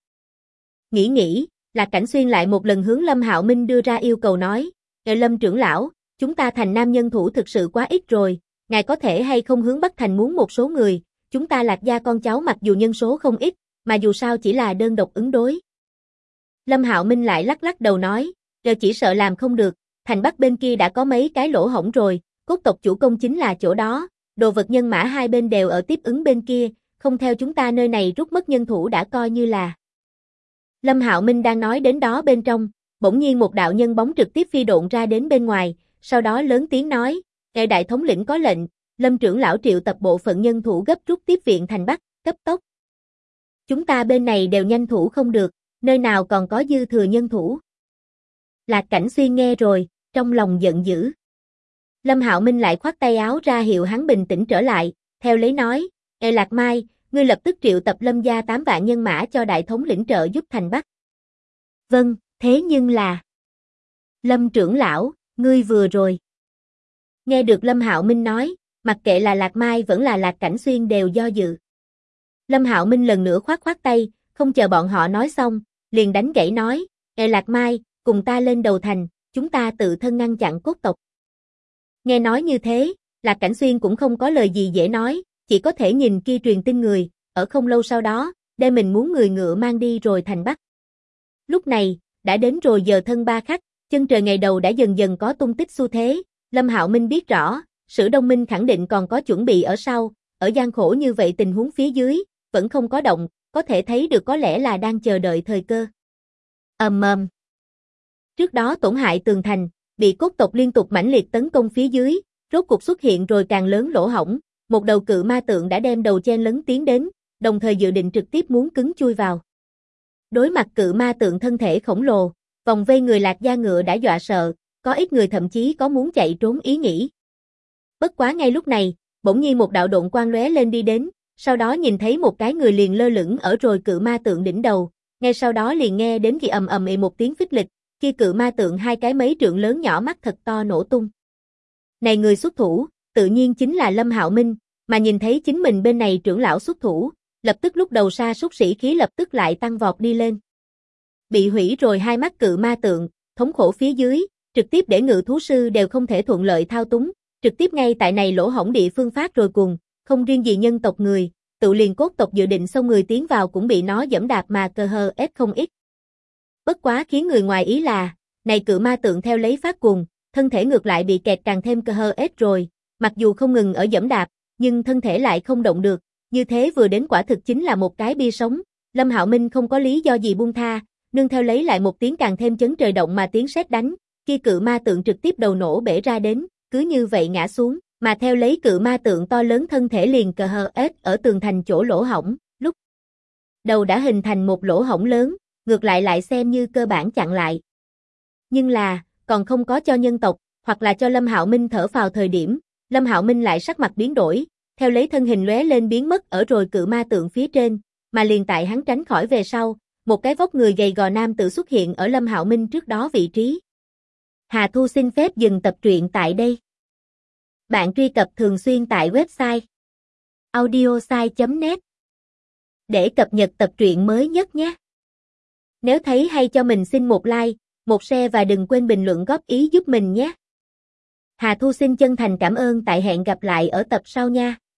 A: Nghĩ, Lạc Cảnh Xuyên lại một lần hướng Lâm Hạo Minh đưa ra yêu cầu nói, Lâm trưởng lão, chúng ta Thành Nam nhân thủ thực sự quá ít rồi, ngài có thể hay không hướng Bắc Thành muốn một số người, chúng ta Lạc gia con cháu mặc dù nhân số không ít, mà dù sao chỉ là đơn độc ứng đối. Lâm Hạo Minh lại lắc lắc đầu nói, chỉ sợ làm không được, thành Bắc bên kia đã có mấy cái lỗ hổng rồi, cốt tộc chủ công chính là chỗ đó, đồ vật nhân mã hai bên đều ở tiếp ứng bên kia, không theo chúng ta nơi này rút mất nhân thủ đã coi như là. Lâm Hạo Minh đang nói đến đó bên trong, bỗng nhiên một đạo nhân bóng trực tiếp phi độn ra đến bên ngoài, sau đó lớn tiếng nói, đại thống lĩnh có lệnh, Lâm trưởng lão triệu tập bộ phận nhân thủ gấp rút tiếp viện thành Bắc, cấp tốc. Chúng ta bên này đều nhanh thủ không được, nơi nào còn có dư thừa nhân thủ. Lạc Cảnh Xuyên nghe rồi, trong lòng giận dữ. Lâm Hạo Minh lại khoát tay áo ra hiệu hắn bình tĩnh trở lại, theo lấy nói, Lạc Mai, ngươi lập tức triệu tập Lâm gia 8 vạn nhân mã cho đại thống lĩnh trợ giúp thành Bắc. Vâng, thế nhưng là... Lâm trưởng lão, ngươi vừa rồi. Nghe được Lâm Hạo Minh nói, mặc kệ là Lạc Mai vẫn là Lạc Cảnh Xuyên đều do dự. Lâm Hạo Minh lần nữa khoát tay, không chờ bọn họ nói xong, liền đánh gãy nói, Lạc Mai, cùng ta lên đầu thành, chúng ta tự thân ngăn chặn cốt tộc. Nghe nói như thế, Lạc Cảnh Xuyên cũng không có lời gì dễ nói, chỉ có thể nhìn kia truyền tin người, ở không lâu sau đó, đem mình muốn người ngựa mang đi rồi thành Bắc. Lúc này, đã đến rồi giờ thân ba khắc, chân trời ngày đầu đã dần dần có tung tích xu thế, Lâm Hạo Minh biết rõ, Sử Đông Minh khẳng định còn có chuẩn bị ở sau, ở gian khổ như vậy tình huống phía dưới, vẫn không có động, có thể thấy được có lẽ là đang chờ đợi thời cơ. Trước đó tổn hại tường thành, bị cốt tộc liên tục mãnh liệt tấn công phía dưới, rốt cuộc xuất hiện rồi càng lớn lỗ hổng, một đầu cự ma tượng đã đem đầu chen lấn tiến đến, đồng thời dự định trực tiếp muốn cứng chui vào. Đối mặt cự ma tượng thân thể khổng lồ, vòng vây người Lạc gia ngựa đã dọa sợ, có ít người thậm chí có muốn chạy trốn ý nghĩ. Bất quá ngay lúc này, bỗng nhiên một đạo độn quang lóe lên đi đến, sau đó nhìn thấy một cái người liền lơ lửng ở rồi cự ma tượng đỉnh đầu, ngay sau đó liền nghe đến khi ầm ầm một tiếng phích lịch, kia cự ma tượng hai cái mấy trượng lớn nhỏ mắt thật to nổ tung. Này người xuất thủ, tự nhiên chính là Lâm Hạo Minh, mà nhìn thấy chính mình bên này trưởng lão xuất thủ, lập tức lúc đầu sa sút sĩ khí lập tức lại tăng vọt đi lên. Bị hủy rồi hai mắt cự ma tượng, thống khổ phía dưới, trực tiếp để ngự thú sư đều không thể thuận lợi thao túng, trực tiếp ngay tại này lỗ hổng địa phương phát rồi cùng, không riêng gì nhân tộc người, tự liền cốt tộc dự định xông người tiến vào cũng bị nó giẫm đạp mà cơ hơ ép không ít. Bất quá khiến người ngoài ý là, này cự ma tượng theo lấy phát cuồng, thân thể ngược lại bị kẹt càng thêm cơ hơ ép rồi, mặc dù không ngừng ở giẫm đạp, nhưng thân thể lại không động được, như thế vừa đến quả thực chính là một cái bia sống. Lâm Hạo Minh không có lý do gì buông tha, nương theo lấy lại một tiếng càng thêm chấn trời động mà tiếng sét đánh, kia cự ma tượng trực tiếp đầu nổ bể ra đến, cứ như vậy ngã xuống, mà theo lấy cự ma tượng to lớn thân thể liền cờ hờ ết ở tường thành chỗ lỗ hổng, lúc đầu đã hình thành một lỗ hổng lớn, ngược lại xem như cơ bản chặn lại. Nhưng là, còn không có cho nhân tộc, hoặc là cho Lâm Hạo Minh thở phào thời điểm, Lâm Hạo Minh lại sắc mặt biến đổi, theo lấy thân hình lóe lên biến mất ở rồi cự ma tượng phía trên, mà liền tại hắn tránh khỏi về sau, một cái vóc người gầy gò nam tử xuất hiện ở Lâm Hạo Minh trước đó vị trí. Hà Thu xin phép dừng tập truyện tại đây. Bạn truy cập thường xuyên tại website audiosai.net để cập nhật tập truyện mới nhất nhé. Nếu thấy hay cho mình xin một like, một share và đừng quên bình luận góp ý giúp mình nhé. Hà Thu xin chân thành cảm ơn, tại hẹn gặp lại ở tập sau nha.